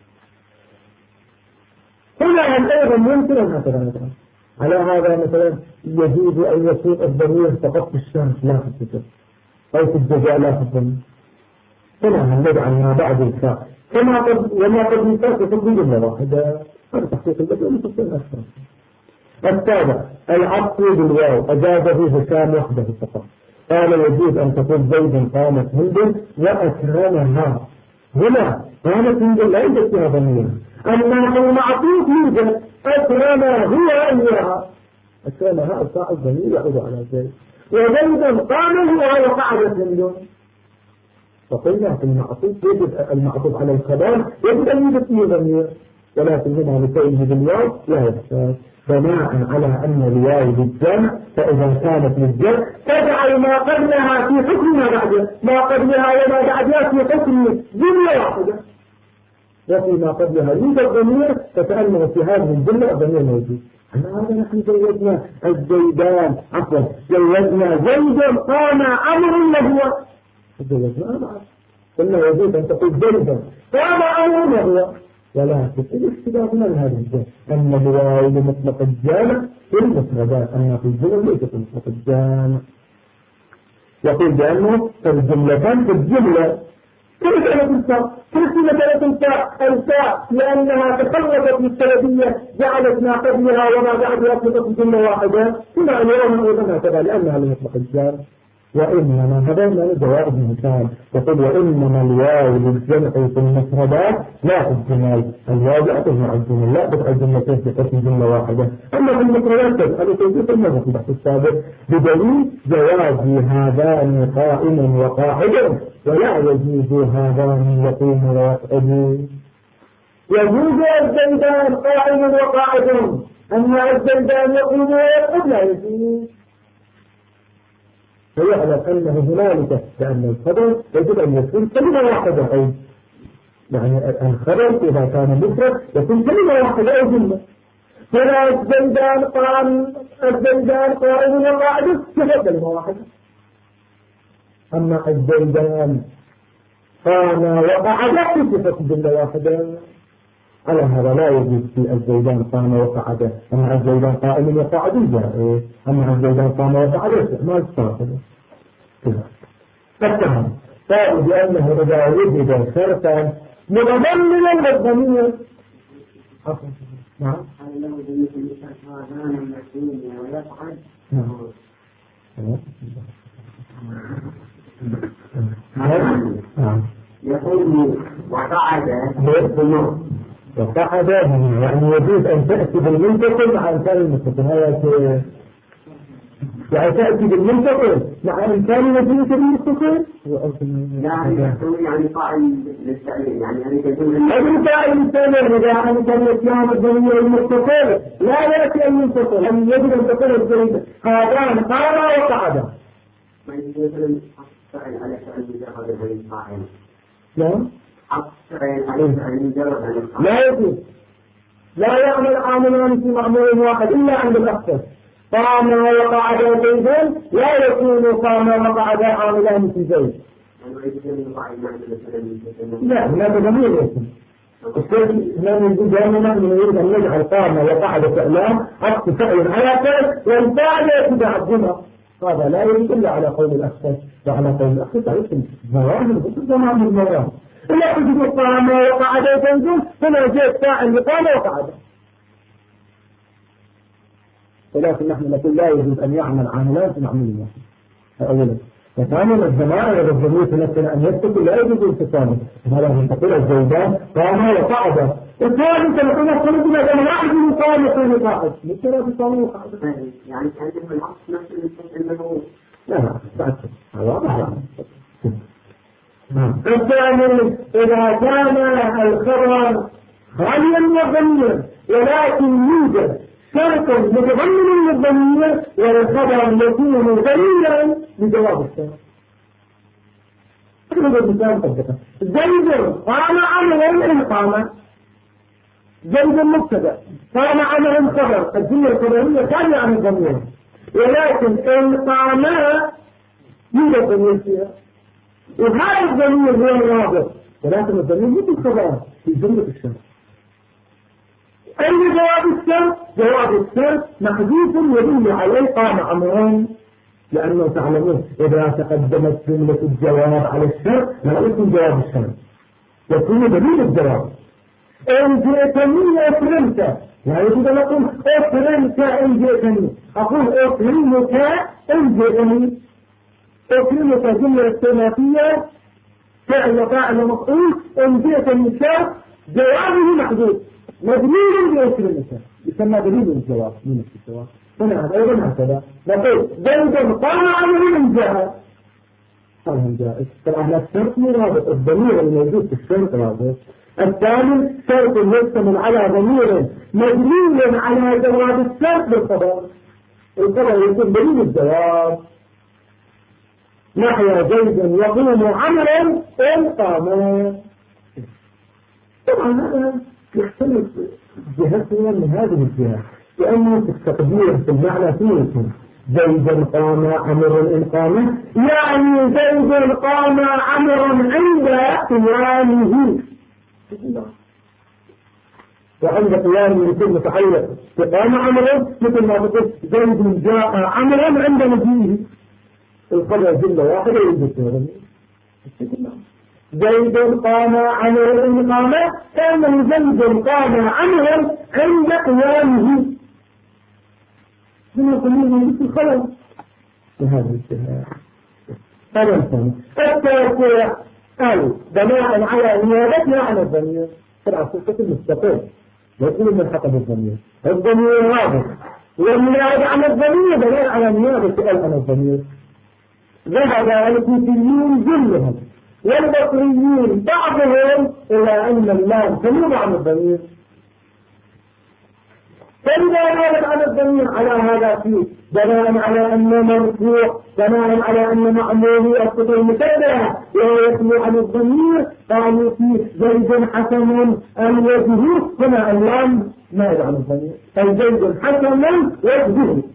B: هنا أيضا ممكن أن هكذا على هذا مثلا يجوز أن يكون الضمير فقط في الشرط لا في الجزاء أو في الجزاء لا في الضمير هنا نجعل ما بعد الفاء وما قد الفاء تكون جملة واحدة هذا تحقيق البدء ومتصل أكثر السابع العطف بالواو أجازه هشام وحده فقط قال يجوز أن تقول زيد قامت هند وأكرمها هنا قامت هند لا يوجد فيها ضمير أما المعطوف يوجد أكرمها هو إياها أكرمها الفاعل ضمير يعود على زيد وزيدا قام هو وقعدت هند فقلنا في المعطوف يجب المعطوف على الخبر يجب أن يوجد فيه ضمير ولكن هنا لكونه بالواو لا يحتاج بناء على أن الواو للجمع فإذا كانت للجمع تجعل ما قبلها في حكم ما بعدها ما قبلها وما بعدها في حكم جملة واحدة وفي ما قبلها يوجد ضمير فتأنه في هذه الجملة الضمير موجود أما هذا نحن زودنا الزيدان عفوا زودنا زيدا قام أمر وهو زودنا أمر قلنا يجوز أن تقول زيدا قام أمر وهو ولكن الاختلاف من هذا الجهة أن الواو لمطلق الجامع في المفردات، أما في الجمل ليس في مطلق الجامع. يقول بأنه الجملتان في الجملة كيف لا تنسى؟ كيف لا تنسى الفاء لأنها تخلصت بالسببية جعلت ما قبلها وما بعدها في جملة واحدة، كما اليوم أيضا هكذا لأنها لمطلق الجامع. وإنما هذا من جواب المثال، يقول وإنما الواو للجمع في المفردات لا في الجمل، الواو لا تجمع الجمل، لا تجمع الجملتين في جملة واحدة، أما في المفردات تجعل توجيه المرة في البحث السابق بدليل جواز هذان قائم وقاعد ولا يجوز هذان يقوم ويقعد. يجوز الزيدان قائم وقاعد، أما الزيدان يقوم ويقعد لا يجوز. فيعلم أنه هنالك لأن الخبر يجب أن يكون كلمة واحدة، أي يعني الخبر إذا كان مفرد يكون كلمة واحدة أو جملة. فلا الزيدان قائم وقاعد يكون كلمة واحدة. أما الزيدان قام وقعد يكون جملة واحدة. على هذا لا يجوز في الزيدان قام وقعد، أما الزيدان قائم وقعد جائز، أما الزيدان قام وقعد ما يستطيع كذا. فالتهم قالوا بأنه إذا وجد شرطا متضمنا للضمير. نعم.
C: يقول وقعد
B: وقعد يعني يجوز أن تأتي بالمنتقل مع إنسان المنتقل، هذا يعني تأتي بالمنتقل مع إنسان يجوز بالمنتقل.
C: لا يقول يعني قائل للتأليل، يعني تقول
B: أي قائل للتأليل إذا يعني كان يتيام الضمير المنتقل لا يأتي المنتقل، أن يجب أن تكون الزيدة هذان قام وقعد.
C: ما يقول فعل على فعل مجرد عن القائل.
B: نعم.
C: لا
B: يجوز، لا يعمل عاملان في معمول واحد إلا عند الأخص. قام وقعد زيدان لا يكون قام وقعد عاملان في زيد. لا هذا ضمير اسم. لا نقول دائما نريد أن نجعل قام وقعد فعلان عكس فعل على فعل والفاعل يتعدمها، هذا لا يجوز إلا على قول الأخص. وعلى قول الأخص اسم مواهب زمان المواهب. إلا تجد قام وقعد زيد فلا جاء فاعل لقام وقعد. ولكن نحن نقول لا يجوز أن يعمل عاملان في معمول واحد. أولا وثانيا الزمان إذا الضمير تمثل أن يتصل لا يجوز انتصاله، هذا تقول الزيدان قام وقعد. الثالث نقول الخلود إذا واحد من قام وقام وقعد مثل لا تقام وقعد،
C: يعني كان في العصر نفس الموضوع.
B: لا هذا واضح. الثاني إذا كان الخبر خاليا من الضمير ولكن يوجد شرط متضمن للضمير والخبر يكون دليلا لجواب الشرط. هذا المثال قدك زيد قام عمل إن قام، زيد مبتدأ قام عمل خبر، الجملة الخبرية خالية عن الضمير ولكن إن قام يوجد ضمير فيها، وهذا الضمير هو الرابط، ولكن الضمير مثل الخبر في جملة الشرط. أي جواب الشرط؟ جواب الشرط محذوف يدل عليه قام أمران، لأنه تعلمون إذا تقدمت جملة الجواب على الشرط لا يكون جواب الشرط، يكون دليل الجواب. إن جئتني أكرمت لا يجوز أن أقول أكرمت إن جئتني، أقول أكرمك إن جئتني. أكرمك جملة ثلاثية فعل مفعول، إن جئتني شرط جوابه محذوف مدلول بأكرمك يسمى دليل الجواب من الجواب. هنا أيضا هكذا نقول زيد قام عمل من جاء قال جائز. طبعا الشرط مرابط، الضمير الموجود في الشرط رابط. الثاني شرط يشتمل على ضمير مدلول على جواب الشرط بالخبر، الخبر يكون دليل الجواب. نحو زيد يقوم عملا إن قام. طبعا هذا يختلف جهتنا من هذه الجهة، لأنه في التقدير في المعنى فيه زيد قام عمر إن قام، يعني زيد قام عمر عند قيامه. وعند قيامه يكون متعلق بقام عمره، مثل ما تقول زيد جاء عمرا عند مجيئه، الخبر جملة واحدة يجب زيد قام عمرا إقامة، كأنه زيد قام عمرا عند قيامه، من يقولون مثل الخبر بهذا الاتهام. هذا الثاني. التاسع بناء على نيابتنا على الضمير في العقيدة المستقل، يقول من حق الضمير، الضمير واضح، والنيابة على الضمير بناء على نيابة عن الضمير. ذهب الكوفيين جلهم والبصريين بعضهم إلى أن اللام تنوب عن الضمير، فإذا نابت على الضمير على هذا فيه بناء على أنه مرفوع، بناء على أن معموله الصفة المشبهة لا يخلو عن الضمير، قالوا فيه زيد حسن الوجه، هنا اللام نائب عن الضمير، أي زيد حسن وجهه.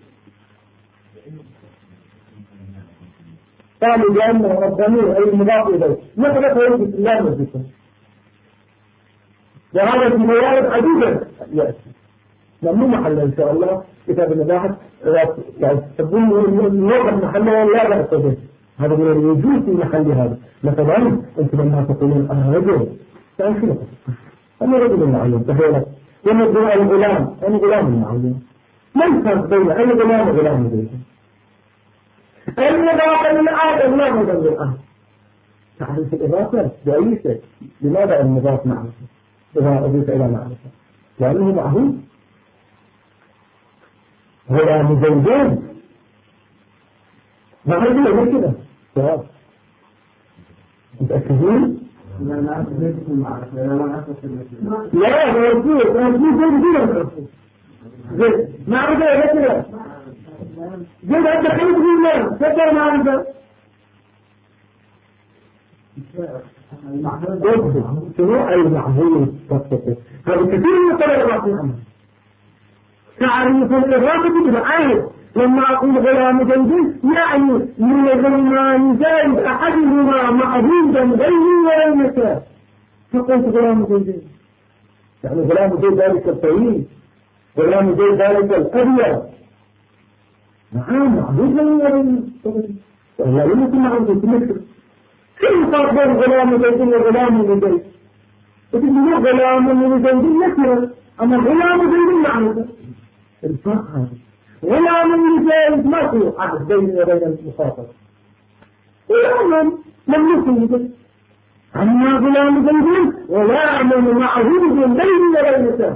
B: قالوا بأنه الضمير أي المضاف إليه نقلت ويجب اللام والذكر، وهذا في موارد عديدة يأتي مو محله إن شاء الله. كتاب المباحث يعني تقول الوضع محله لا بأس به، هذا من الوجود في محل هذا. مثلا أنت لما تقولون أنا رجل فأنشرك، أنا رجل معين تخيلك، ومدعو الغلام أنا غلام معين، ما الفرق بين أي غلام وغلام بيته؟ الإضافة للآدم لا مدعو الآن، تعرف الإضافة بأي شيء. لماذا المضاف معرفة إذا أضيف إلى معرفة؟ لأنه معهود. غلام زيدين ما عندي غير كده جواب متأكدين؟ لا زيد معرفة غير كده، زيد أنت خلق بالله فكر معرفة شنو المعهود تفكر هذا كثير من الطريقات عنه. تعريف الإضافة بالعين لما أقول غلام زيد يعني من غلمان زيد أحدهما معهودا غيره ولا المكان، فقلت غلام زيد يعني غلام زيد ذلك الطويل، غلام زيد ذلك الأبيض، نعم معهود غيره ولا يمكن معهود مثل كيف تقول غلام زيد وغلام زيد؟ تقول غلام زيد نكرة، أما غلام زيد معهود الفقر غلام زيد ما في عهد بيني وبين المخاطب، غلام لم يكن، أما غلام زيد غلام معهود بيني وبين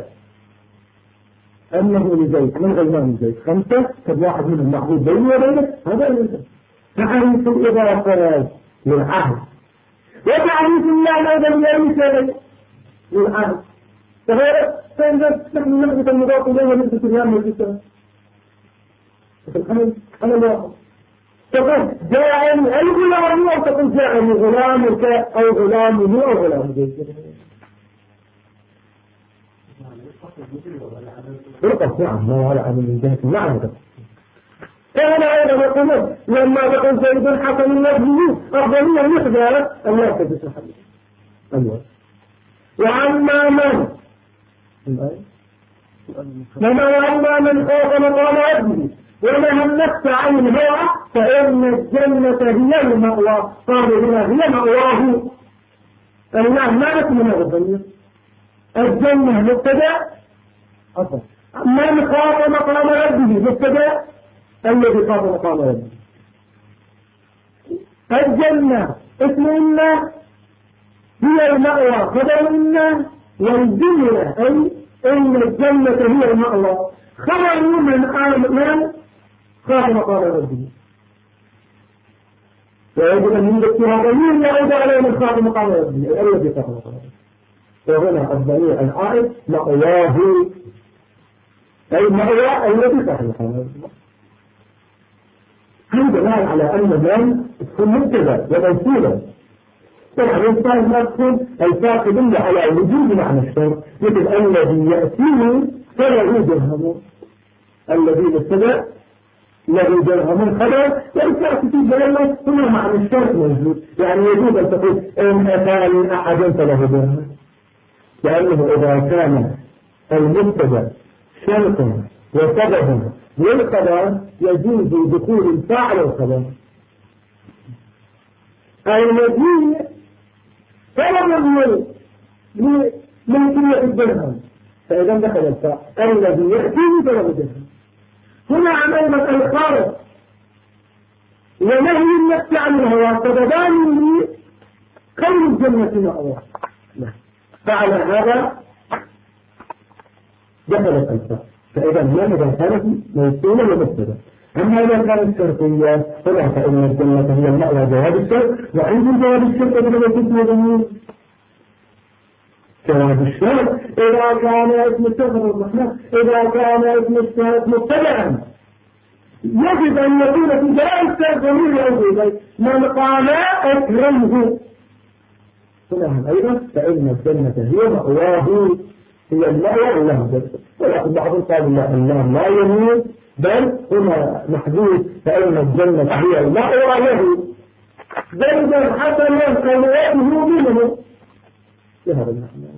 B: أنه لزيد من غلام زيد 5 واحد من المعهود بيني وبينه هذا الإنسان. تعريف الإضافة للعهد وتعريف الله أيضا لأي للعهد. تغير فإذا نحن نحدث المضاف إليه نسبة اليام والجسد أنا لا تقول جاءني أي غلام أو تقول جاءني غلامك أو غلامه أو غلام زيد. فرقة نعم ما هو العمل من جهة المعنى. كان أيضا يقولون لما تقول زيد حسن الوجه أفضلية المخدرة الله تجلس الحديث أيوة. وعما من خاف مقام عبده ونهى النفس عن الهوى فإن الجنة هي المأوى. قالوا هنا هي مأواه الله ما لكم من الضمير الجنة مبتدأ من خاف مقام عبده مبتدأ الذي خاف مقام عبده. الجنة اسم إنا هي المأوى خبر إنا، والجنة أي إن الجنة هي المأوى خبر من خاف مقام ربه. ويجب أن يذكر ضمير يعود عليه من خاف مقام ربه الذي خاف مقام ربه. وهنا الضمير العائد مأواه أي مأوى الذي خاف مقام ربه. هذا دلالة على أن من تكون مبتدأ وموصولا. طبعا الإنسان ما تكون الفاقد إلا على وجود معنى الشر، مثل الذي يأتيه فله درهم، الذي مبتدأ له درهم خبر والفاقد في جلاله هنا معنى الشر موجود، يعني يجوز أن تقول إن أتاني أحد فله درهم، لأنه إذا كان المبتدأ شرط وسبب للخبر يجوز دخول الفاعل الخبر. المجيء سبب لملكية الدرهم، فإذا دخل الفاعل الذي يأتيه سبب الدرهم. هنا عن أيضا الخارق ونهي النفس عن الهوى سببان لكون الجنة مأوى، فعلى هذا دخلت الفاء. فإذا هذا كانت موصولة ومبتدأ. أما إذا كانت شرطية فلا، فإن الجنة هي المأوى جواب الشرط، وعند جواب الشرط إذا كنت ضمير جواب الشرط إذا كان اسم الشرط الرحمن، إذا كان اسم الشرط مبتدأ يجب أن يكون في جواب الشرط ضمير يعود من قام أكرمه. هنا أيضا فإن الجنة هي مأواه، هي المأوى الله. ولكن بعضهم قال لا، الله لا يموت، بل هنا محدود فإن الجنة هي المأوى له زيدا حسنا كمواته منه لهذا المعنى.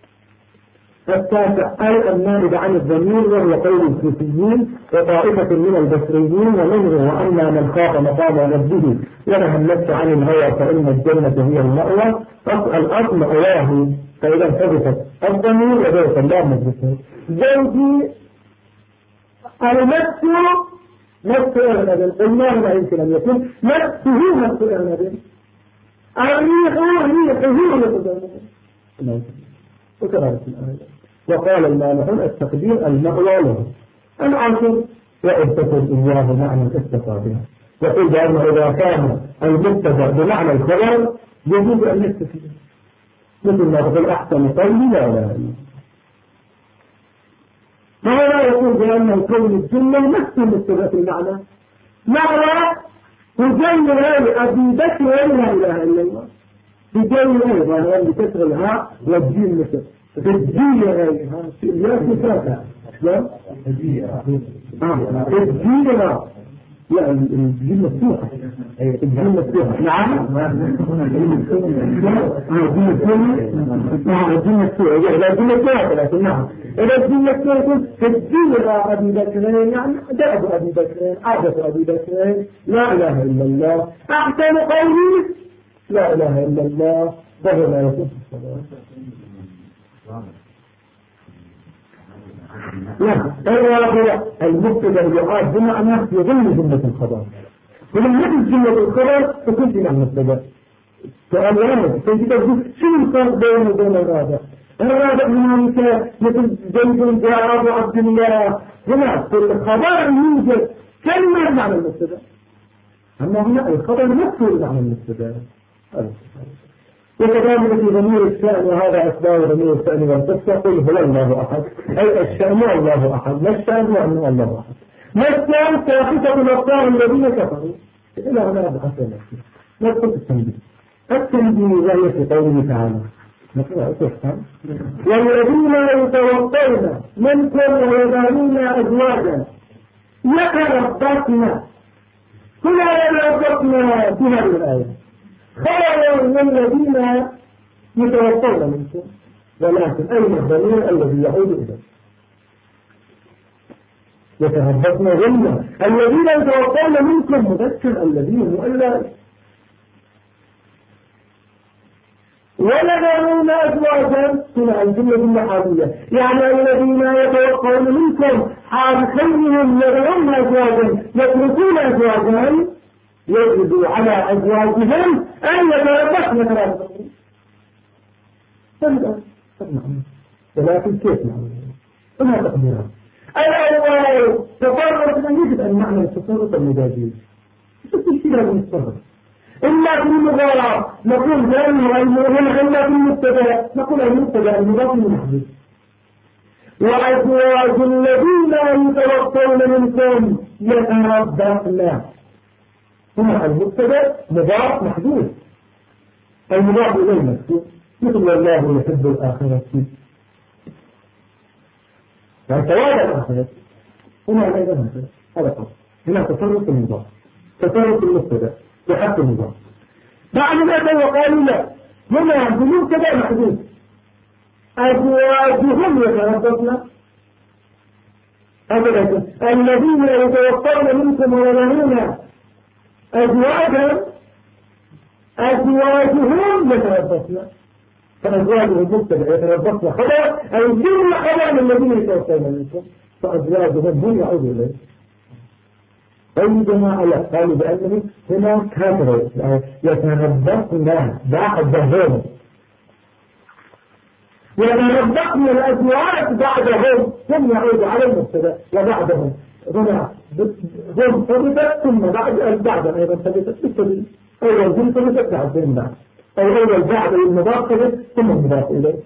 B: التاسع النائب عن الضمير وهو قول الكوفيين وطائفة من البصريين ومنه وأما من خاف مقام ربه ونهى النفس عن الهوى فإن الجنة هي المأوى. الأصل مأواه، فإذا ثبتت الضمير وذلك الله مدرسه. زوجي النفس نفس أغنب، قلنا لا يمكن أن يكون نفسه نفس أغنب، الريح ريحه لقدامه. وكذلك الآية. وقال المانحون التقدير المأوى له. العاشر وأبتكر إياه معنى الاستقى بها. يقول بأنه إذا كان المبتدأ بمعنى الخبر يجوز أن يستفيد، مثل ما تقول أحسن قولي لا لا لا. فهذا يقول بأنه كون الجملة نفس المبتدأ في المعنى معنى وجمل أبي بكر لا إله إلا الله، بجمل أيضا يعني بكسر الهاء والجيم مثل تسجيل غيرها لا تسافع لا تسجيل لا لا الجيل مفتوحة، الجيل مفتوحة. نعم الجيل مفتوحة لكن نعم إذا الجيل مفتوحة تسجيل أبي بكرين يعني دأب أبي بكرين عادة أبي بكرين لا إله إلا الله أحسن قولي لا إله إلا الله وهو لا يكون في الصلاة. الرابع المبتدأ يعاد بمعنى يظل جملة الخبر، ولما يجد جملة الخبر تكون في معنى المبتدأ. سؤال واحد شو الفرق بينه وبين الرابع؟ الرابع هناك مثل زيد جاء أبو عبد الله، هنا في الخبر يوجد كلمة معنى المبتدأ، أما هنا الخبر نفسه معنى المبتدأ. وكذلك في ضمير الشأن وهذا أسباب ضمير الشأن والقصة قل هو الله أحد، أي الشأن الله أحد، ما الشأن وأنه الله أحد، ما الشأن ساقطة الأبطال الذين كفروا إلى هنا أبحث نفسه. نقص التنبيه وهي في قوله تعالى والذين يتوفون منكم ويذرون أزواجا يتربصن، كنا يتربصن في هذه الآية خير من الذين يتوفون منكم، ولكن أين الضمير الذي يعود إليه؟ يتربصن ظلما الذين يتوفون منكم مذكر الذين مؤلف ويذرون أزواجا هنا الجملة المحالية يعني الذين يتوفون منكم حال خيرهم يذرون أزواجا يتركون أزواجا يجب على أزواجهم أن يتربصن ثلاثة ولكن كيف نعمل؟ هنا تقديرها الأول تصرف يجب أن نعمل التصرف المجازي، شوف الشيء لازم يتصرف إلا في المضارع نقول بأنه المؤمن إلا في المبتدأ نقول المبتدأ المضاف المحدث وأزواج الذين يتوفون منكم يتربصن، هنا المبتدأ مضاف محدود المضاف إليه مكتوب مثل والله يحب الآخرة يعني ثواب الآخرة هنا أيضا هذا قصد هنا تصرف المضاف تصرف المبتدأ بحق المضاف. بعد ذلك وقالوا لا هنا المبتدأ محدود أزواجهم يتربصن أبدا الذين يتوفون منكم ويذرون أزواجهم يتربصن فأزواجهم مبتدأ يتربصن خبر أي ضمن خبر من الذين يتوفون منكم فأزواجهم هم يعودوا إليه. أي جماعة قالوا بأنه هنا كافر يتربصن بعدهم يتربصن الأزواج بعدهم ثم يعودوا على المبتدأ وبعدهم هنا هم ثبتت ثم بعد أيضا ثبتت بالسبيل أول هم ثبتت بعدهم بعد أو أول بعد المضاف ثم المضاف إليه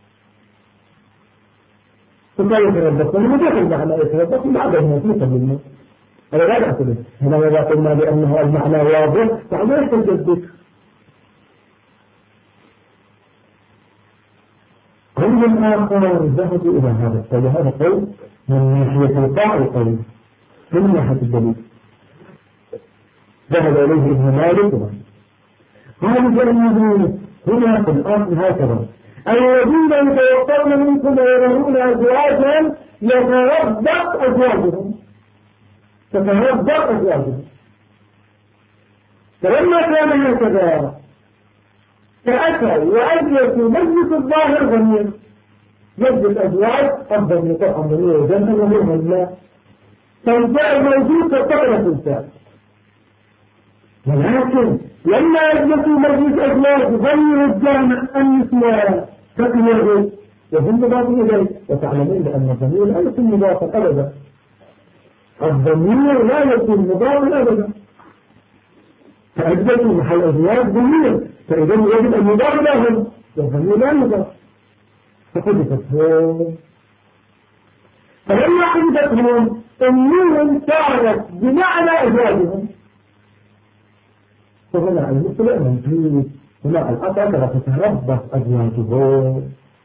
B: فكيف يتربصن المضاف المعنى يتربصن بعدهم في سبيل أنا لا أعتبر هنا إذا قلنا بأنه المعنى واضح فعليه تجدد قول آخر ذهبوا إلى هذا القول هذا قول من ناحية القاء القول من ناحية الدليل ذهب إليه ابن مالك قالوا بأنه هنا في الأصل هكذا الذين يتوفون منكم ويذرون أزواجهم يتربص أزواجهم تتربص أزواجهم فلما كان هكذا فأتوا وأجلسوا مجلس الظاهر ضمير مجلس أزواج الضمير طبعا ضمير وجنة وهم الله فالفعل موجود فالفعل في الفعل ولكن لما يجلسوا مجلس أزواج ضمير الجامع النسوان فكره وهم مضاف إليه وتعلمون بأن الضمير لا يكون مضافا أبدا الضمير لا يكون مضافا أبدا فأجلسوا محل أزواج ضمير فإذا يجب أن يضاف لهم والضمير لا يضاف فحدثتهم فلما حدثتهم النون كانت بمعنى أزواجهم فهنا المثل موجود هنا الأطعمة تتربص أزواجهم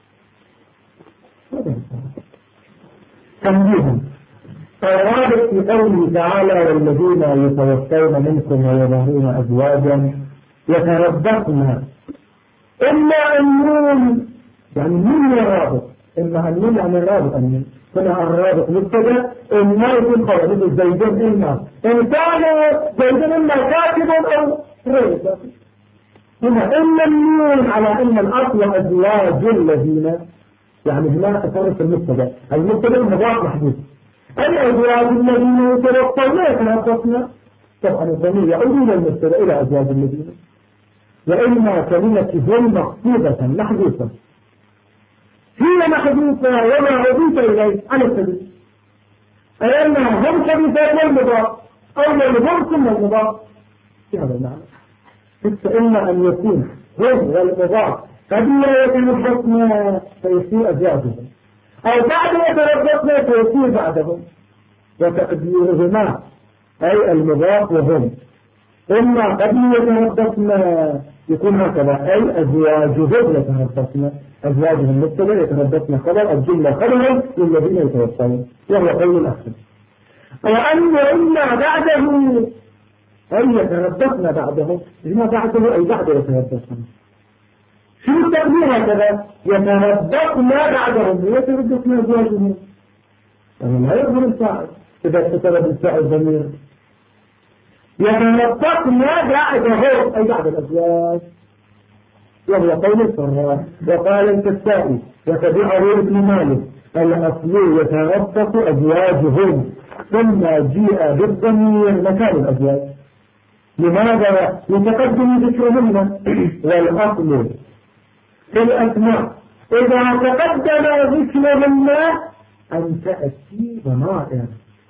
B: تنبيهم فالرابط في قوله تعالى والذين يتوفون منكم ويذرون أزواجا يتربصن إما النون يعني من الرابط إما النون يعني الرابط النون هنا الرابط مبتدا إما يكون خبر مثل زيدين إما إن كان زيدين إما كاتب أو غير كاتب هنا إما النون على إن الأصل أزواج الذين يعني هناك تفرق المبتدا المبتدا المضاف محدود الأزواج الذين يتوفون يتربصن طبعا الضمير يعود إلى المبتدا إلى أزواج الذين وإما كلمة هم مخطوبة محدوثة هي محدوثة وما أضيف إليه على السبيل أي أنها هم حديثة والمضاف أو هم ثم المضاف في هذا المعنى فإما أن يكون هم والمضاف قد لا يتربصن فيصير أزواجهم أو بعد يتربصن فيصير بعدهم وتقديرهما أي المضاف وهم إما قد يتربصن يكون هكذا أي أزواجهم يتربصن أزواجهم مبتدا يتربصن خبر الجملة خبرا للذين يتوفون وهو قول الأخر وأن إما بعده أي يتربصن بعده إما بعده أي بعد يتربصن شو التقدير هكذا يتربصن بعدهم يتربصن أزواجهم يعني لا يظهر الفاعل إذا كتب بالفاعل الضمير يتربصن بعده أي بعد الأزواج وهو قول الفراء وقال الكسائي وتبعه ابن مالك الأصل يتربص أزواجهم ثم جيء بالضمير مكان الأزواج لماذا؟ لتقدم ذكرهن والأصل في الأسماء إذا تقدم ذكرهن أن تأتي ضمائر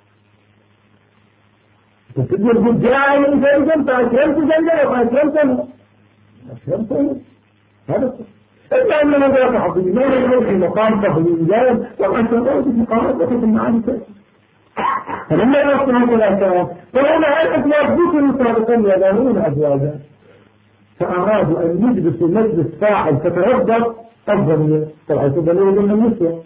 B: تقول جاء زيدا فأكرمت زيدا وأكرمت هذا إلا أن هذا عظيم لا يكون في مقام تهويلات وأنت في مقامات وفي المعاني فلما يصل هكذا كان فهنا الأزواج ذكروا سابقا يذرون أزواجا فأرادوا أن يجلسوا مجلس فاعل فتربص الضمير طبعا الضمير من النسوة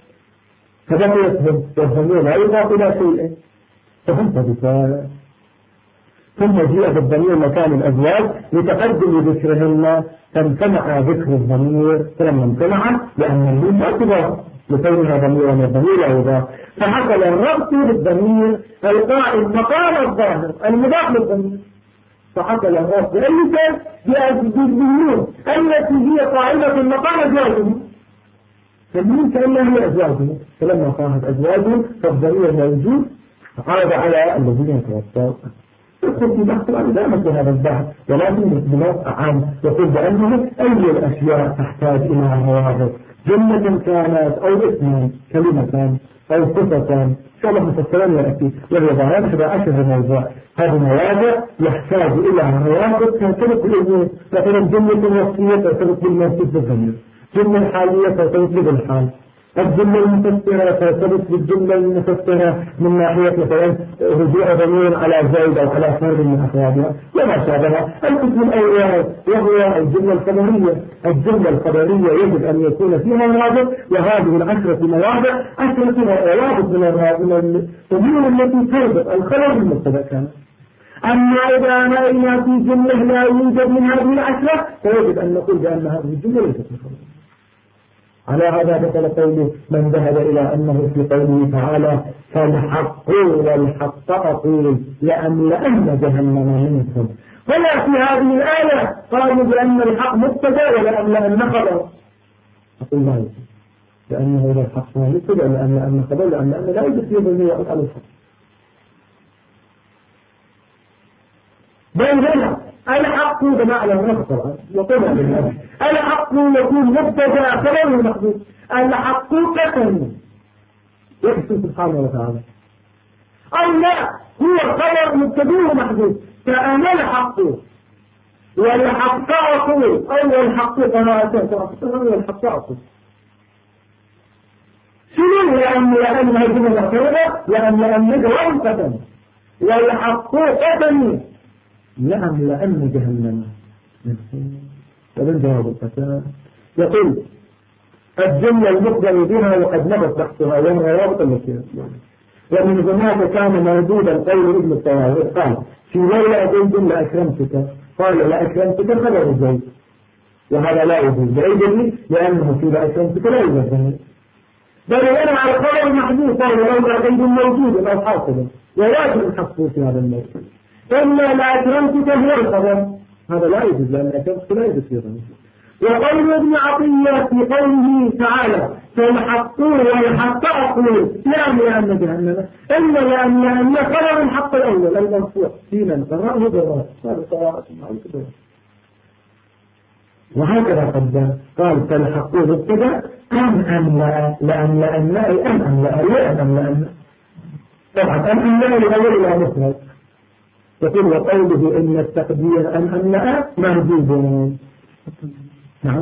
B: فبقيتهم والضمير لا يضاف إلى شيء فهم ثبتا ثم جاء بالضمير مكان الأزواج لتقدم ذكرهن فامتنع ذكر الضمير فلما امتنع لأن النون أكبر لكونها ضميرا والضمير أيضا فحصل الربط بالضمير القائم مقام الظاهر المضاف للضمير فحصل الربط باللسان بالنون التي هي قائمة مقام أزواجه فالنون كأنها هي أزواجه فلما صارت أزواجه فالضمير موجود عاد على الذين يتوفوا يدخل في بحث لا مثل هذا البحث ولكن بنوع عام يقول بأنه أي الأشياء تحتاج إلى روابط جملة كانت أو اسما كلمة أو صفة إن شاء الله مفصلان يأتي والرضايات 11 موضوع هذه مواضع يحتاج إلى روابط ترتبط بالإذن مثلا جملة وصفية ترتبط بالموصوف بالضمير جملة حالية ترتبط بالحال الجملة المفسرة ترتبط بالجملة المفسرة من ناحية مثلا رجوع ضمير على زائد أو على فرد من أفرادها وما شابه. القسم الأول وهو الجملة الخبرية. الجملة الخبرية يجب أن يكون فيها رابط وهذه العشرة مواضع 10 روابط من الأمور التي تربط الخبر بالمبتدأ كان. أما إذا رأينا في جملة لا يوجد من هذه العشرة فيجب أن نقول بأن هذه الجملة ليست من خبر. على هذا مثل قوله من ذهب إلى أنه في قوله تعالى فالحق والحق أقول لأملأن جهنم منكم ولا في هذه الآية قالوا بأن الحق مبتدأ ولأملأن خبر. أقول لا يجب لأنه إذا الحق مبتدأ لأملأن خبر لأن لا يجب في ظلمية على الحق بيننا الحق بمعنى النصر وطبع بالنصر الحق يكون مبتدأ خبر محدود الحق قسم يكسب سبحانه وتعالى أو لا هو خبر مبتدأ محدود فأنا الحق والحق أقول أو الحق والحق أقول شنو لأن هذه الأخيرة لأن جواب قسم والحق قسم لأن جهنم ومن جواب القسم يقول الجملة المقدر بها وقد نبت بحثها وهي روابط المسير ومن هناك كان موجودا قول ابن الطواوي قال في ليلة زيد لأكرمتك قال لأكرمتك خبر زيد وهذا لا يجوز بعيد لأنه في لأكرمتك لا يجوز بل أنا على الخبر المحدود قال لولا زيد موجود أو حاصل وواجب الحصول في هذا الموضوع إلا لأكرمتك هو الخبر هذا لا يجوز لأن أكرمتك لا يجوز في ظنه. وقول ابن عطية في قوله تعالى فالحق والحق أقول لأن جهنم إلا لأن خبر الحق الأول المرفوع فينا قرأه بالراس هذا قراءة معروفة وهكذا قال فالحق مبتدأ أم لا لأن طبعا أم لا لأول إلى مفرد يقول وقوله إن التقدير أم لا موجود نعم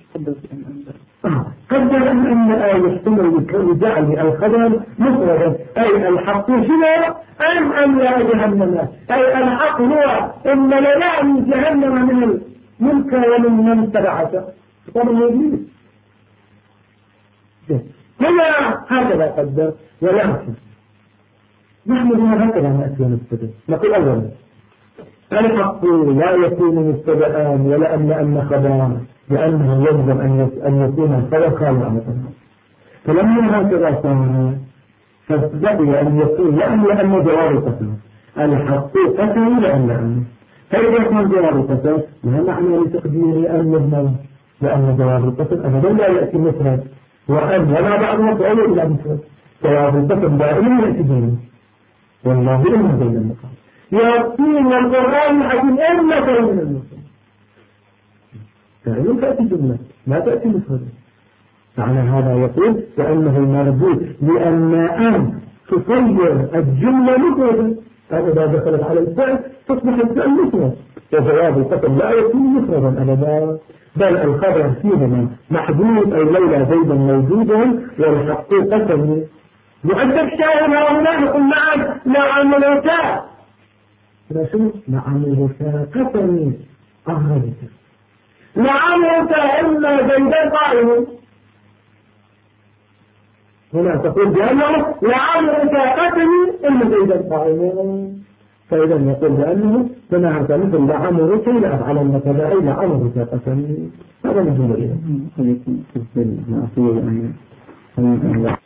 B: قدر أن يحتمل بجعل الخبر مفردا أي الحق شنو أم لا جهنم أي الحق هو إن لا من جهنم من الملك ومن تبعته طبعا موجود هنا هكذا قدر ولكن نحن هنا هكذا نأتي ونستدل نقول أولا الحق لا يكون مبتدأ ولا أن خبرا لأنه يجب أن يكون الخبر خالصا فلما هكذا صار فبقي أن يكون لأن جواب القسم الحق قسم لأن فإذا كان جواب القسم ما معنى لتقدير أن يبنى لأن جواب القسم أبدا لا يأتي مفرد وأن ولا بعضها فأول إلى مفرد جواب القسم دائما يأتي بينه والله إلا بين المقام يأتينا القرآن الحكيم إلا بين المقام فعلا تأتي جملة ما تأتي مفردة معنى هذا يقول بأنه مربوط لأن أن تصير الجملة مفردة إذا دخلت على الفعل تصبح الفعل مفرد وجواب القسم لا يكون مفردا أبدا بل الخبر فيهما محدود أي لولا زيدا موجودا والحق قسم يؤدب شاهد هؤلاء يقول نعم الوفاء رسول نعم الوفاء قسم أهرجك نعم الوفاء إلا زيدا قائم هنا تقول بأنه نعم الوفاء قسم إلا زيدا قائم فإذا يقول بأنه سمعت مثل لعمرك لأفعلن كذا أي لعمرك قسمي هذا مثل مريم.